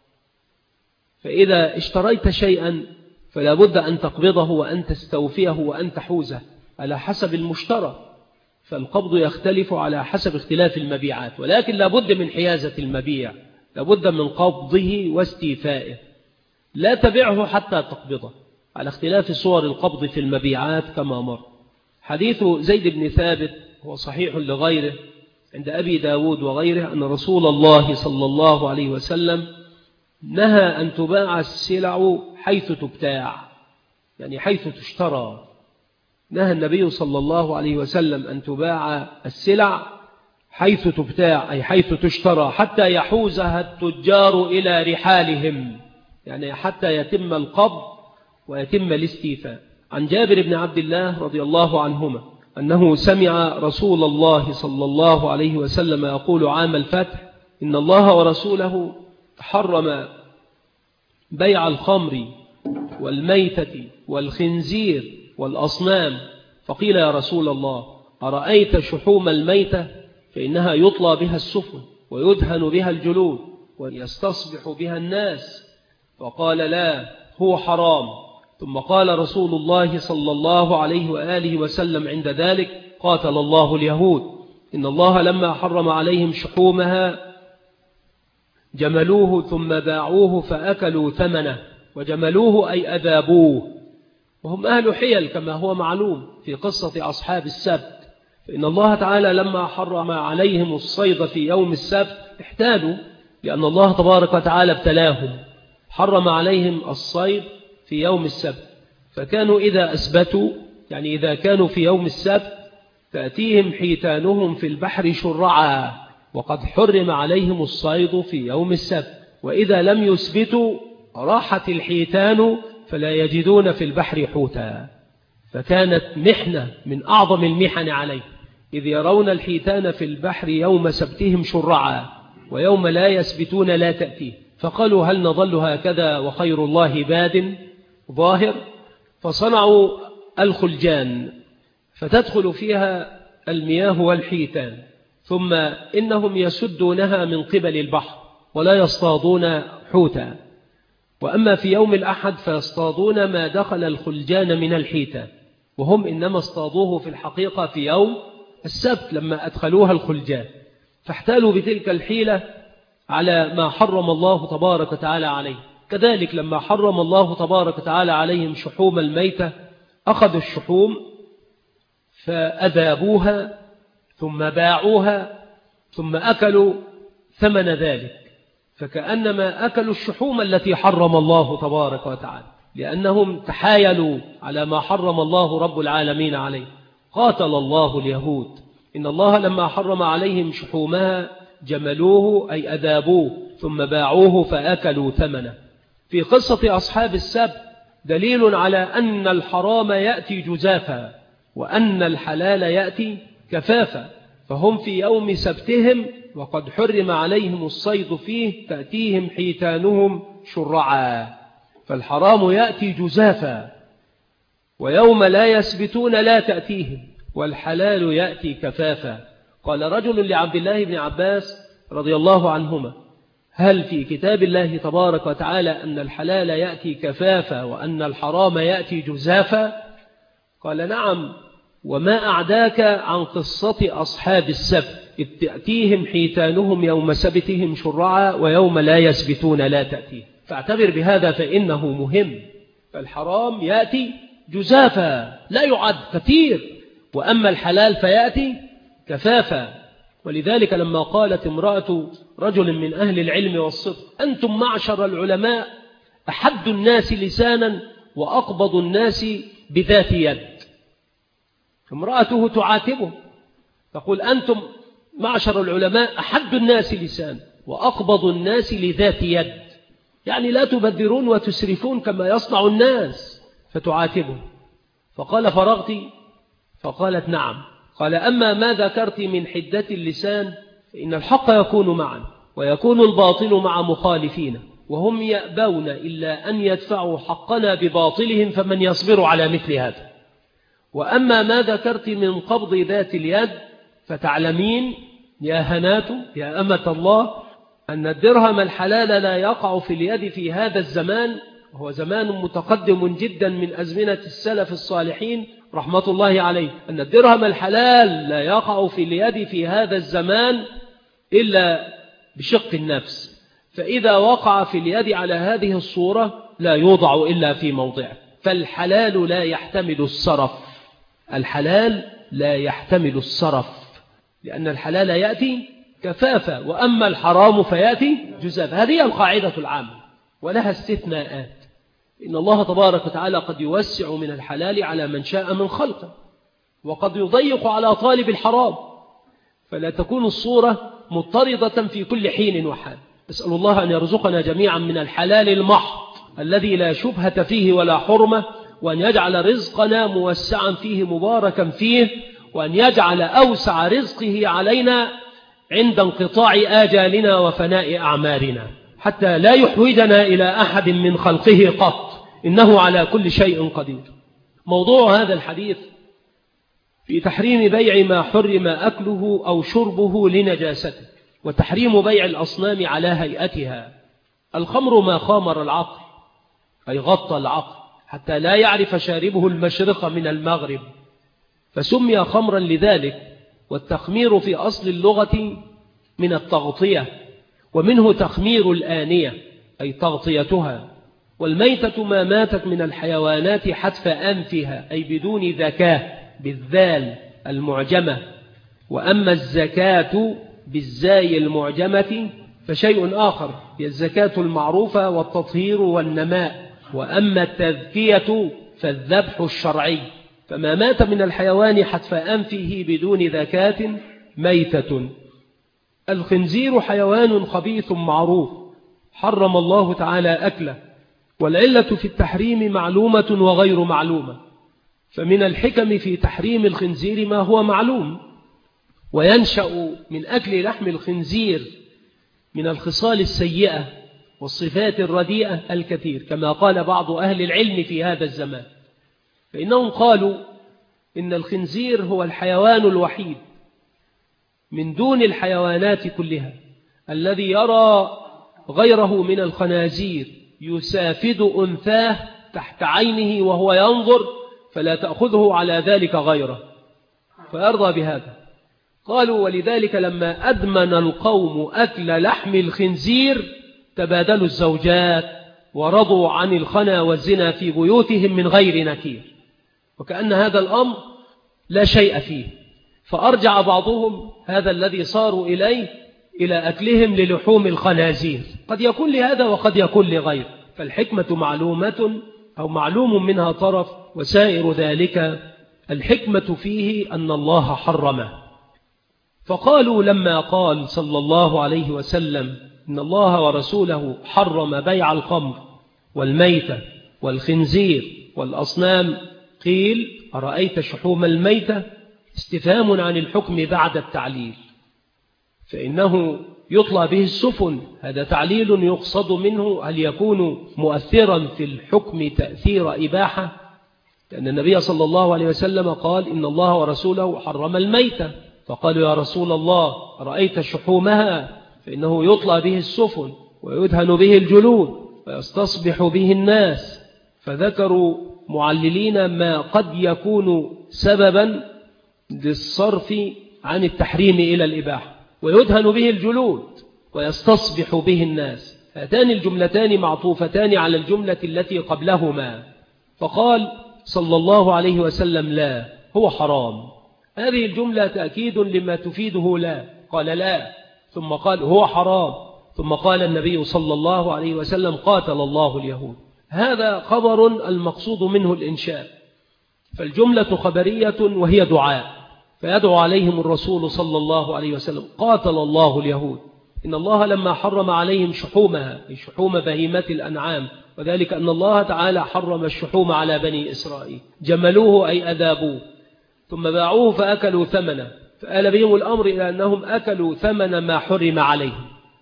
فإذا اشتريت شيئا فلا بد أن تقبضه وأن تستوفيه وأن تحوزه على حسب المشترى، فالقبض يختلف على حسب اختلاف المبيعات، ولكن لا بد من حيازة المبيع، لا بد من قبضه واستيفائه. لا تبعه حتى تقبضه على اختلاف صور القبض في المبيعات كما مر. حديث زيد بن ثابت هو صحيح لغيره عند أبي داود وغيره أن رسول الله صلى الله عليه وسلم نهى أن تباع السلع حيث تبتاع، يعني حيث تشترى. نهى النبي صلى الله عليه وسلم أن تباع السلع حيث تبتاع، أي حيث تشترى، حتى يحوزها التجار إلى رحالهم، يعني حتى يتم القبض ويتم الاستيفاء. عن جابر بن عبد الله رضي الله عنهما أنه سمع رسول الله صلى الله عليه وسلم يقول عام الفتح: إن الله ورسوله حرم بيع الخمر والميتة والخنزير والأصنام. فقيل: يا رسول الله، أرأيت شحوم الميتة؟ فإنها يطلى بها السفن ويدهن بها الجلود ويستصبح بها الناس. فقال: لا، هو حرام. ثم قال رسول الله صلى الله عليه وآله وسلم عند ذلك: قاتل الله اليهود، إن الله لما حرم عليهم شحومها جملوه ثم باعوه فأكلوا ثمنه. وجملوه أي أذابوه، وهم أهل حيل كما هو معلوم في قصة أصحاب السبت. فإن الله تعالى لما حرم عليهم الصيد في يوم السبت احتالوا، لأن الله تبارك وتعالى ابتلاهم، حرم عليهم الصيد في يوم السبت. فكانوا إذا أسبتوا، يعني إذا كانوا في يوم السبت، تأتيهم حيتانهم في البحر شرعا، وقد حرم عليهم الصيد في يوم السبت. وإذا لم يسبتوا راحت الحيتان فلا يجدون في البحر حوتا. فكانت محنة من أعظم المحن عليه، إذ يرون الحيتان في البحر يوم سبتهم شرعا، ويوم لا يسبتون لا تأتيه. فقالوا: هل نظل هكذا وخير الله باد ظاهر؟ فصنعوا الخلجان فتدخل فيها المياه والحيتان، ثم إنهم يسدونها من قبل البحر ولا يصطادون حوتا. وأما في يوم الأحد فيصطادون ما دخل الخلجان من الحيتان، وهم إنما اصطادوه في الحقيقة في يوم السبت لما أدخلوها الخلجان. فاحتالوا بتلك الحيلة على ما حرم الله تبارك وتعالى عليه. كذلك لما حرم الله تبارك وتعالى عليهم شحوم الميتة، أخذوا الشحوم فأذابوها ثم باعوها ثم أكلوا ثمن ذلك، فكأنما أكلوا الشحوم التي حرم الله تبارك وتعالى، لأنهم تحايلوا على ما حرم الله رب العالمين عليه. قاتل الله اليهود، إن الله لما حرم عليهم شحومها جملوه أي أذابوه ثم باعوه فأكلوا ثمنه. في قصة أصحاب السبت دليل على أن الحرام يأتي جزافا وأن الحلال يأتي كفافا. فهم في يوم سبتهم وقد حرم عليهم الصيد فيه تأتيهم حيتانهم شرعا، فالحرام يأتي جزافا، ويوم لا يسبتون لا تأتيهم، والحلال يأتي كفافا. قال رجل لعبد الله بن عباس رضي الله عنهما: هل في كتاب الله تبارك وتعالى أن الحلال يأتي كفافا وأن الحرام يأتي جزافا؟ قال: نعم، وما أعداك عن قصة أصحاب السبت، إذ تأتيهم حيتانهم يوم سبتهم شرعا ويوم لا يسبتون لا تأتيه. فاعتبر بهذا فإنه مهم. فالحرام يأتي جزافا لا يعد كثير، وأما الحلال فيأتي كفافا. ولذلك لما قالت امرأة رجل من أهل العلم والصدق: أنتم معشر العلماء أحد الناس لسانا وأقبض الناس بذات يد. امرأته تعاتبه تقول: أنتم معشر العلماء أحد الناس لسانا وأقبض الناس لذات يد، يعني لا تبذرون وتسرفون كما يصنع الناس، فتعاتبه. فقال فرغت؟ فقالت نعم. قال أما ما ذكرت من حدة اللسان فإن الحق يكون معا ويكون الباطل مع مخالفين، وهم يأبون إلا أن يدفعوا حقنا بباطلهم، فمن يصبر على مثل هذا. وأما ما ذكرت من قبض ذات اليد فتعلمين يا هنات يا أمة الله أن الدرهم الحلال لا يقع في اليد في هذا الزمان، وهو زمان متقدم جدا من أزمنة السلف الصالحين رحمة الله عليه، أن الدرهم الحلال لا يقع في اليد في هذا الزمان إلا بشق النفس، فإذا وقع في اليد على هذه الصورة لا يوضع إلا في موضعه. فالحلال لا يحتمل الصرف، الحلال لا يحتمل الصرف، لأن الحلال يأتي كفافة، وأما الحرام فيأتي جزافة. هذه القاعدة العامة ولها استثناءات. إن الله تبارك وتعالى قد يوسع من الحلال على من شاء من خلقه، وقد يضيق على طالب الحرام، فلا تكون الصورة مضطردة في كل حين وحال. أسأل الله أن يرزقنا جميعا من الحلال المحض الذي لا شبهة فيه ولا حرمة، وأن يجعل رزقنا موسعا فيه مباركا فيه، وأن يجعل أوسع رزقه علينا عند انقطاع آجالنا وفناء أعمارنا، حتى لا يحوجنا إلى أحد من خلقه قط، إنه على كل شيء قدير. موضوع هذا الحديث في تحريم بيع ما حرم أكله أو شربه لنجاسته، وتحريم بيع الأصنام على هيئتها. الخمر ما خامر العقل، أي غطى العقل حتى لا يعرف شاربه المشرق من المغرب، فسمي خمرا لذلك. والتخمير في أصل اللغة من التغطية، ومنه تخمير الآنية أي تغطيتها. والميتة ما ماتت من الحيوانات حتف أنفها أي بدون ذكاة بالذال المعجمة. وأما الزكاة بالزاي المعجمة فشيء آخر، هي الزكاة المعروفة والتطهير والنماء. وأما التذكية فالذبح الشرعي، فما مات من الحيوان حتف أنفه بدون ذكاة ميتة. الخنزير حيوان خبيث معروف حرم الله تعالى أكله، والعلة في التحريم معلومة وغير معلومة. فمن الحكم في تحريم الخنزير ما هو معلوم، وينشأ من أكل لحم الخنزير من الخصال السيئة والصفات الرديئة الكثير، كما قال بعض أهل العلم في هذا الزمان، فإنهم قالوا إن الخنزير هو الحيوان الوحيد من دون الحيوانات كلها الذي يرى غيره من الخنازير يسافد أنثاه تحت عينه وهو ينظر، فلا تأخذه على ذلك غيره فيرضى بهذا. قالوا ولذلك لما أدمن القوم أكل لحم الخنزير تبادلوا الزوجات ورضوا عن الخنا والزنا في بيوتهم من غير نكير، وكأن هذا الأمر لا شيء فيه. فأرجع بعضهم هذا الذي صاروا إليه إلى أكلهم للحوم الخنازير، قد يكون لهذا وقد يكون لغير. فالحكمة معلومة أو معلوم منها طرف، وسائر ذلك الحكمة فيه أن الله حرمه. فقالوا لما قال صلى الله عليه وسلم إن الله ورسوله حرم بيع الخمر والميتة والخنزير والأصنام، قيل أرأيت شحوم الميتة؟ استفهام عن الحكم بعد التعليل، فإنه يطلع به السفن، هذا تعليل يقصد منه هل يكون مؤثرا في الحكم تأثير إباحة، لأن النبي صلى الله عليه وسلم قال إن الله ورسوله حرم الميتة، فقالوا يا رسول الله رأيت شحومها؟ فإنه يطلع به السفن ويدهن به الجلود ويستصبح به الناس، فذكروا معللين ما قد يكون سببا للصرف عن التحريم إلى الإباحة، ويدهن به الجلود ويستصبح به الناس. هاتان الجملتان معطوفتان على الجملة التي قبلهما، فقال صلى الله عليه وسلم لا هو حرام. هذه الجملة تأكيد لما تفيده لا، قال لا ثم قال هو حرام، ثم قال النبي صلى الله عليه وسلم قاتل الله اليهود. هذا خبر المقصود منه الإنشاء، فالجملة خبرية وهي دعاء، فيدعو عليهم الرسول صلى الله عليه وسلم قاتل الله اليهود. إن الله لما حرم عليهم شحومها، شحوم بهيمة الأنعام وذلك أن الله تعالى حرم الشحوم على بني إسرائيل، جملوه أي أذابوه ثم باعوه فأكلوا ثمنه، فآل بهم الأمر إلى أنهم أكلوا ثمن ما حرم عليهم.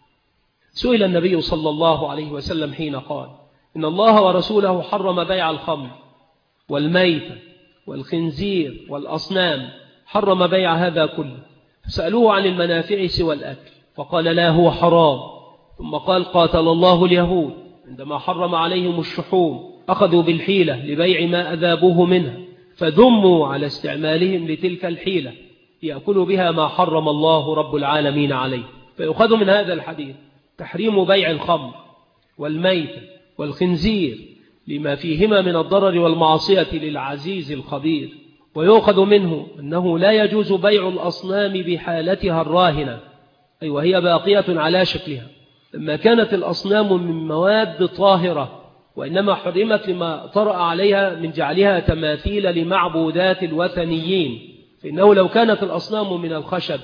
سئل النبي صلى الله عليه وسلم حين قال إن الله ورسوله حرم بيع الخمر والميت والخنزير والأصنام، حرم بيع هذا كله، فسألوه عن المنافع سوى الأكل فقال لا هو حرام. ثم قال قاتل الله اليهود عندما حرم عليهم الشحوم أخذوا بالحيلة لبيع ما أذابوه منها، فدموا على استعمالهم لتلك الحيلة يأكلوا بها ما حرم الله رب العالمين عليه. فيأخذ من هذا الحديث تحريم بيع الخمر والميت والخنزير لما فيهما من الضرر والمعصية للعزيز الخبير، ويؤخذ منه أنه لا يجوز بيع الأصنام بحالتها الراهنة، أي وهي باقية على شكلها، لما كانت الأصنام من مواد طاهرة، وإنما حرمت لما طرأ عليها من جعلها تماثيل لمعبودات الوثنيين. فإنه لو كانت الأصنام من الخشب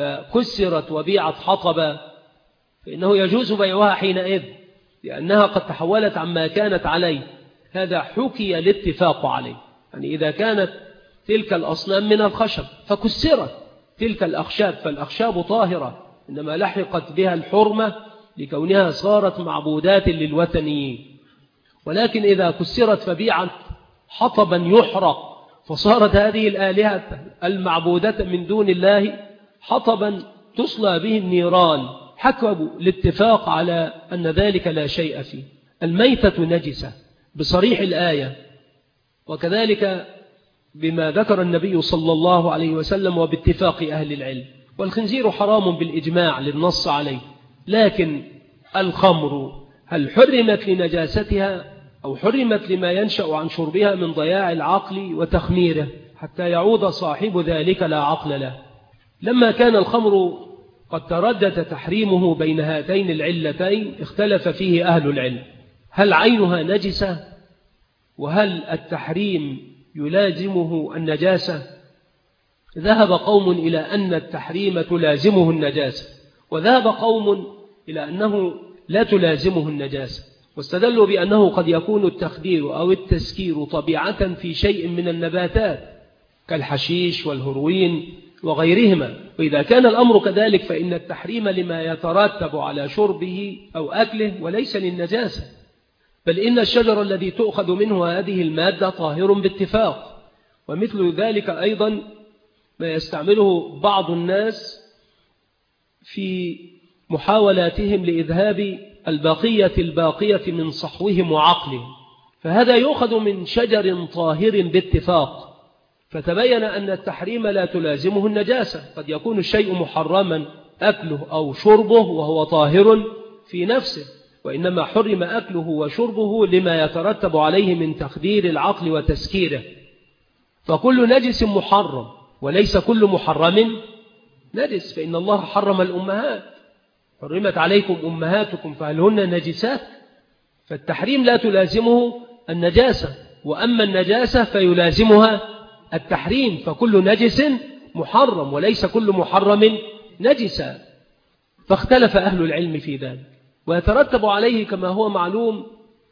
فكسرت وبيعت حطبا فإنه يجوز بيعها حينئذ، لأنها قد تحولت عما كانت عليه. هذا حكي الاتفاق عليه، يعني إذا كانت تلك الأصنام من الخشب فكسرت تلك الأخشاب فالأخشاب طاهرة، إنما لحقت بها الحرمة لكونها صارت معبودات للوثنيين. ولكن إذا كسرت فبيعت حطبا يحرق فصارت هذه الآلهة المعبودة من دون الله حطبا تصلى به النيران، حكموا الاتفاق على أن ذلك لا شيء فيه. الميتة نجسة بصريح الآية، وكذلك بما ذكر النبي صلى الله عليه وسلم وباتفاق أهل العلم. والخنزير حرام بالإجماع للنص عليه، لكن الخمر هل حرمت لنجاستها أو حرمت لما ينشأ عن شربها من ضياع العقل وتخميره حتى يعود صاحب ذلك لا عقل له؟ لما كان الخمر قد تردد تحريمه بين هاتين العلتين اختلف فيه أهل العلم، هل عينها نجسة؟ وهل التحريم يلازمه النجاسة؟ ذهب قوم إلى أن التحريم تلازمه النجاسة، وذهب قوم إلى أنه لا تلازمه النجاسة، واستدلوا بأنه قد يكون التخدير أو التسكير طبيعة في شيء من النباتات كالحشيش والهروين وغيرهما، وإذا كان الأمر كذلك فإن التحريم لما يترتب على شربه أو أكله وليس للنجاسة، بل إن الشجر الذي تؤخذ منه هذه المادة طاهر باتفاق. ومثل ذلك أيضا ما يستعمله بعض الناس في محاولاتهم لإذهاب الباقية من صحوهم وعقلهم، فهذا يؤخذ من شجر طاهر باتفاق، فتبين أن التحريم لا تلازمه النجاسة. قد يكون الشيء محرما أكله أو شربه وهو طاهر في نفسه، وإنما حرم أكله وشربه لما يترتب عليه من تخدير العقل وتسكيره. فكل نجس محرم وليس كل محرم نجس، فإن الله حرم الأمهات، حرمت عليكم أمهاتكم فهل هن نجسات؟ فالتحريم لا تلازمه النجاسة، وأما النجاسة فيلازمها التحريم، فكل نجس محرم وليس كل محرم نجسا. فاختلف أهل العلم في ذلك، ويترتب عليه كما هو معلوم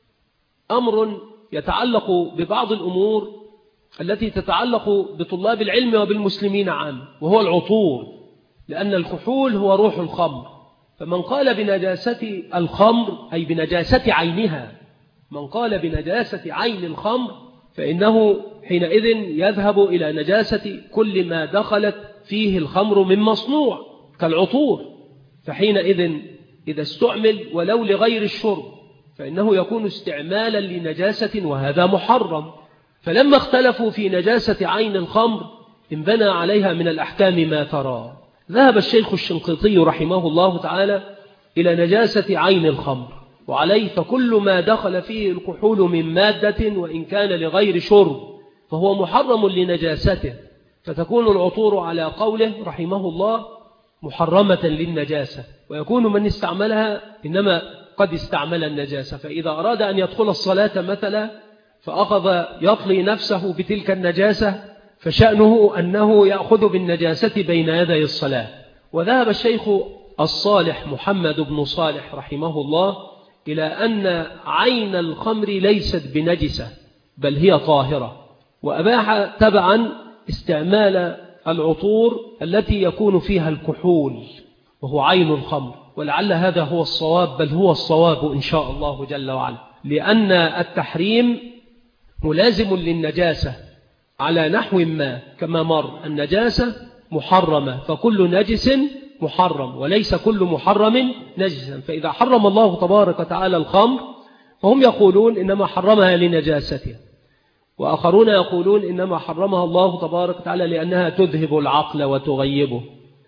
أمر يتعلق ببعض الأمور التي تتعلق بطلاب العلم وبالمسلمين عامة، وهو العطور، لأن الكحول هو روح الخمر. فمن قال بنجاسة الخمر أي بنجاسة عينها، من قال بنجاسة عين الخمر فإنه حينئذ يذهب إلى نجاسة كل ما دخلت فيه الخمر من مصنوع كالعطور، فحينئذ إذا استعمل ولو لغير الشرب فإنه يكون استعمالا لنجاسة وهذا محرم. فلما اختلفوا في نجاسة عين الخمر انبنى عليها من الأحكام ما ترى. ذهب الشيخ الشنقيطي رحمه الله تعالى إلى نجاسة عين الخمر، وعليه فكل ما دخل فيه الكحول من مادة وإن كان لغير شرب فهو محرم لنجاسته، فتكون العطور على قوله رحمه الله محرمة للنجاسة، ويكون من استعملها إنما قد استعمل النجاسة. فإذا أراد أن يدخل الصلاة مثلا فأخذ يطلي نفسه بتلك النجاسة فشأنه أنه يأخذ بالنجاسة بين يدي الصلاة. وذهب الشيخ الصالح محمد بن صالح رحمه الله إلى أن عين الخمر ليست بنجسة بل هي طاهرة، وأباح تبعا استعمال العطور التي يكون فيها الكحول وهو عين الخمر، ولعل هذا هو الصواب، بل هو الصواب إن شاء الله جل وعلا، لأن التحريم ملازم للنجاسة على نحو ما، كما مر النجاسة محرمة، فكل نجس محرم وليس كل محرم نجسا. فإذا حرم الله تبارك وتعالى الخمر فهم يقولون إنما حرمها لنجاستها، وآخرون يقولون إنما حرمها الله تبارك وتعالى لأنها تذهب العقل وتغيبه.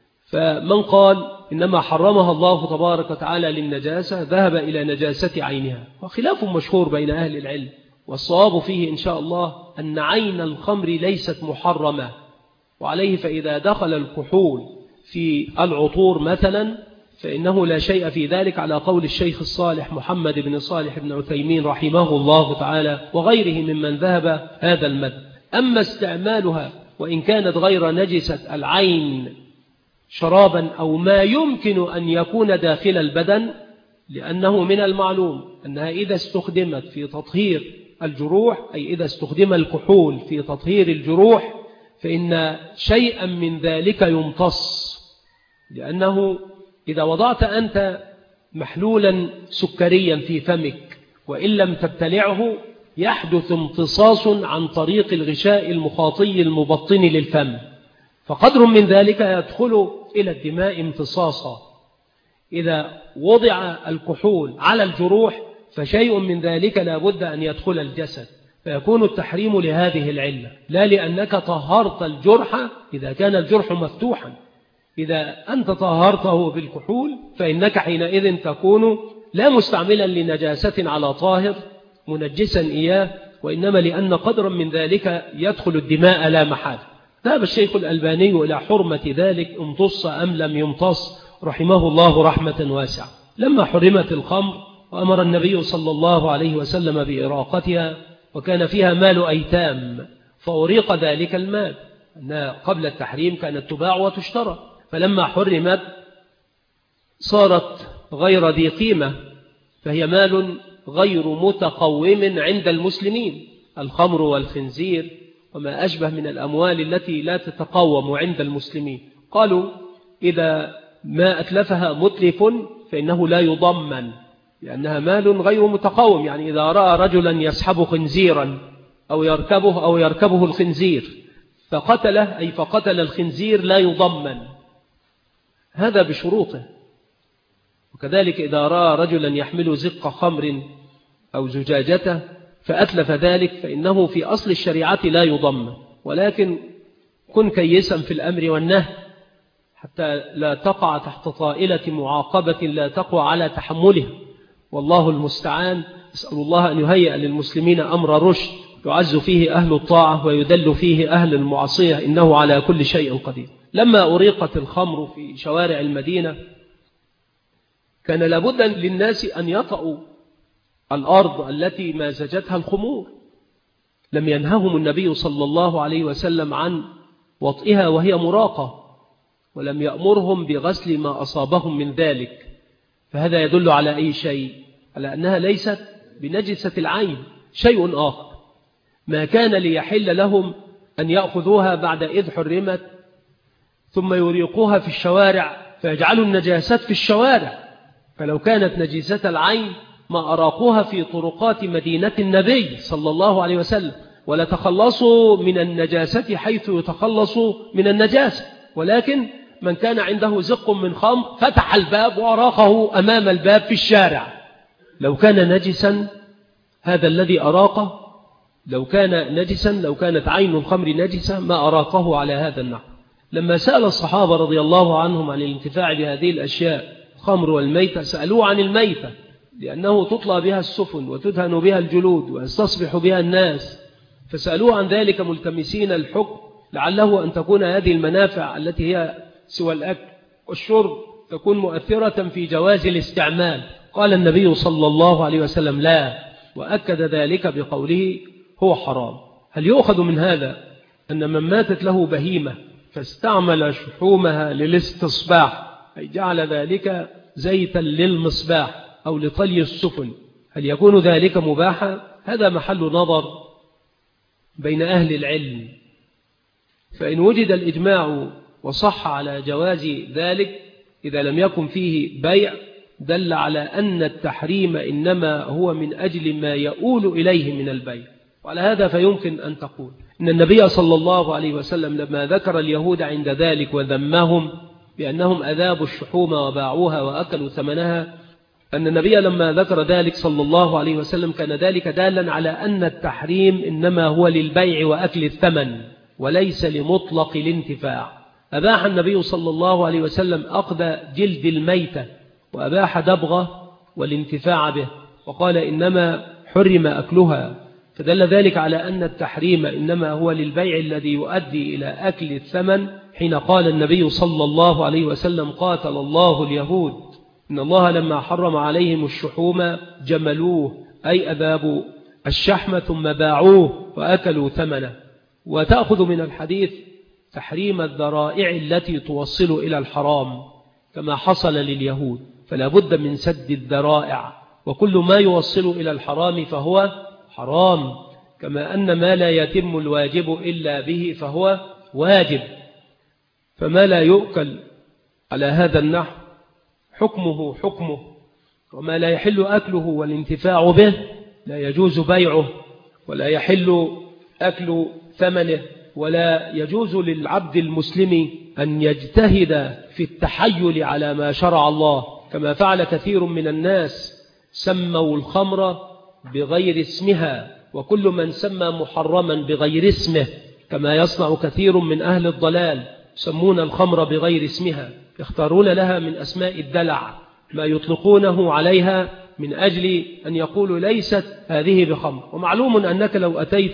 فمن قال إنما حرمها الله تبارك وتعالى للنجاسة ذهب إلى نجاسة عينها، وخلاف مشهور بين أهل العلم، والصواب فيه إن شاء الله أن عين الخمر ليست محرمة، وعليه فإذا دخل الكحول في العطور مثلا فإنه لا شيء في ذلك، على قول الشيخ الصالح محمد بن صالح بن عثيمين رحمه الله تعالى وغيره ممن ذهب هذا المذهب. أما استعمالها وإن كانت غير نجسة العين شرابا أو ما يمكن أن يكون داخل البدن، لأنه من المعلوم أنها إذا استخدمت في تطهير الجروح، أي إذا استخدم الكحول في تطهير الجروح، فإن شيئا من ذلك يمتص، لأنه إذا وضعت أنت محلولا سكريا في فمك وإن لم تبتلعه يحدث امتصاص عن طريق الغشاء المخاطي المبطن للفم، فقدر من ذلك يدخل إلى الدماء امتصاصا. إذا وضع الكحول على الجروح فشيء من ذلك لا بد أن يدخل الجسد، فيكون التحريم لهذه العلة، لا لأنك طهرت الجرح إذا كان الجرح مفتوحا. إذا أنت طهرته بالكحول فإنك حينئذ تكون لا مستعملا لنجاسة على طاهر منجسا إياه، وإنما لأن قدرا من ذلك يدخل الدماء لا محالة. ذهب الشيخ الألباني إلى حرمة ذلك امتص أم لم يمتص رحمه الله رحمة واسعة. لما حرمت الخمر وأمر النبي صلى الله عليه وسلم بإراقتها، وكان فيها مال أيتام فأريق ذلك المال، أنها قبل التحريم كانت تباع وتشترى، فلما حرمت صارت غير ذي قيمة، فهي مال غير متقوم عند المسلمين، الخمر والخنزير وما أشبه من الأموال التي لا تتقوم عند المسلمين. قالوا إذا ما أتلفها متلف فإنه لا يضمن، لأنها مال غير متقوم، يعني إذا رأى رجلا يسحب خنزيرا أو يركبه الخنزير فقتله، أي فقتل الخنزير، لا يضمن، هذا بشروطه. وكذلك إذا رأى رجلا يحمل زق خمر أو زجاجته فأتلف ذلك فإنه في أصل الشريعة لا يضمن، ولكن كن كيسا في الأمر والنهي حتى لا تقع تحت طائلة معاقبة لا تقوى على تحمله، والله المستعان. أسأل الله أن يهيئ للمسلمين أمر رشد يعز فيه أهل الطاعة ويدل فيه أهل المعصية، إنه على كل شيء قدير. لما أريقت الخمر في شوارع المدينة كان لابد للناس أن يطأوا الأرض التي مازجتها الخمور، لم ينههم النبي صلى الله عليه وسلم عن وطئها وهي مراقة، ولم يأمرهم بغسل ما أصابهم من ذلك، فهذا يدل على أي شيء؟ على أنها ليست بنجسة العين. شيء آخر، ما كان ليحل لهم أن يأخذوها بعد إذ حرمت ثم يريقوها في الشوارع فيجعلوا النجاسات في الشوارع، فلو كانت نجسة العين ما أراقوها في طرقات مدينة النبي صلى الله عليه وسلم، ولا تخلصوا من النجاسة حيث يتخلصوا من النجاسة، ولكن من كان عنده زق من خمر فتح الباب وأراقه أمام الباب في الشارع. لو كان نجسا هذا الذي أراقه، لو كان نجسا، لو كانت عين الخمر نجسة ما أراقه على هذا النحو. لما سأل الصحابة رضي الله عنهم عن الانتفاع بهذه الأشياء الخمر والميتة سألوه عن الميتة، لأنه تطلى بها السفن وتدهن بها الجلود ويستصبح بها الناس، فسألوه عن ذلك ملتمسين الحكم، لعله أن تكون هذه المنافع التي هي سوى الأكل والشرب تكون مؤثرة في جواز الاستعمال. قال النبي صلى الله عليه وسلم لا، وأكد ذلك بقوله هو حرام. هل يؤخذ من هذا أن من ماتت له بهيمة فاستعمل شحومها للاستصباح، أي جعل ذلك زيتا للمصباح، أو لطلي السفن، هل يكون ذلك مباحا؟ هذا محل نظر بين أهل العلم، فإن وجد الإجماع وصح على جواز ذلك إذا لم يكن فيه بيع دل على أن التحريم إنما هو من أجل ما يؤول إليه من البيع. وعلى هذا فيمكن أن تقول إن النبي صلى الله عليه وسلم لما ذكر اليهود عند ذلك وذمهم بأنهم أذابوا الشحوم وباعوها وأكلوا ثمنها، أن النبي لما ذكر ذلك صلى الله عليه وسلم كان ذلك دالا على أن التحريم إنما هو للبيع وأكل الثمن وليس لمطلق الانتفاع. أباح النبي صلى الله عليه وسلم أخذ جلد الميتة وأباح دبغه والانتفاع به، وقال إنما حرم أكلها، فدل ذلك على أن التحريم إنما هو للبيع الذي يؤدي إلى أكل الثمن، حين قال النبي صلى الله عليه وسلم قاتل الله اليهود إن الله لما حرم عليهم الشحوم جملوه، أي أذابوا الشحم ثم باعوه وأكلوا ثمنه. وتأخذ من الحديث تحريم الذرائع التي توصل إلى الحرام كما حصل لليهود، فلا بد من سد الذرائع، وكل ما يوصل إلى الحرام فهو حرام، كما أن ما لا يتم الواجب إلا به فهو واجب، فما لا يؤكل على هذا النحو حكمه حكمه، وما لا يحل أكله والانتفاع به لا يجوز بيعه ولا يحل أكل ثمنه، ولا يجوز للعبد المسلم أن يجتهد في التحيل على ما شرع الله، كما فعل كثير من الناس سموا الخمر بغير اسمها، وكل من سمى محرما بغير اسمه كما يصنع كثير من أهل الضلال، يسمون الخمر بغير اسمها، يختارون لها من أسماء الدلع ما يطلقونه عليها من أجل أن يقولوا ليست هذه بخمر. ومعلوم أنك لو أتيت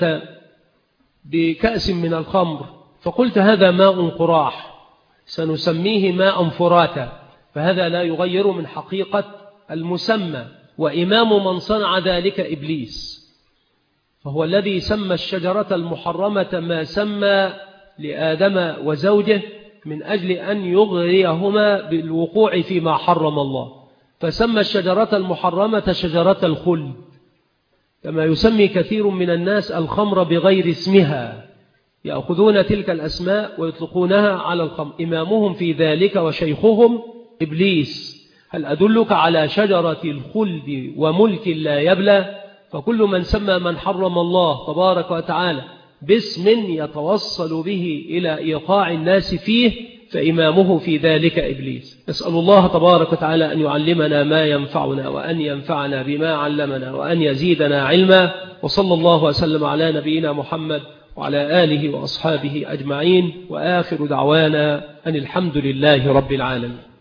بكأس من الخمر فقلت هذا ماء قراح سنسميه ماء فراتا، فهذا لا يغير من حقيقة المسمى، وإمام من صنع ذلك إبليس، فهو الذي سمى الشجرة المحرمة ما سمى لآدم وزوجه من أجل أن يغريهما بالوقوع فيما حرم الله، فسمى الشجرة المحرمة شجرة الخلد، كما يسمي كثير من الناس الخمر بغير اسمها، يأخذون تلك الأسماء ويطلقونها على الخمر، إمامهم في ذلك وشيخهم إبليس. هل أدلك على شجرة الخلد وملك لا يبلى؟ فكل من سمى من حرم الله تبارك وتعالى باسم يتوصل به إلى إيقاع الناس فيه فإمامه في ذلك إبليس. نسأل الله تبارك وتعالى أن يعلمنا ما ينفعنا وأن ينفعنا بما علمنا وأن يزيدنا علما، وصلى الله وسلم على نبينا محمد وعلى آله وأصحابه أجمعين، وآخر دعوانا أن الحمد لله رب العالمين.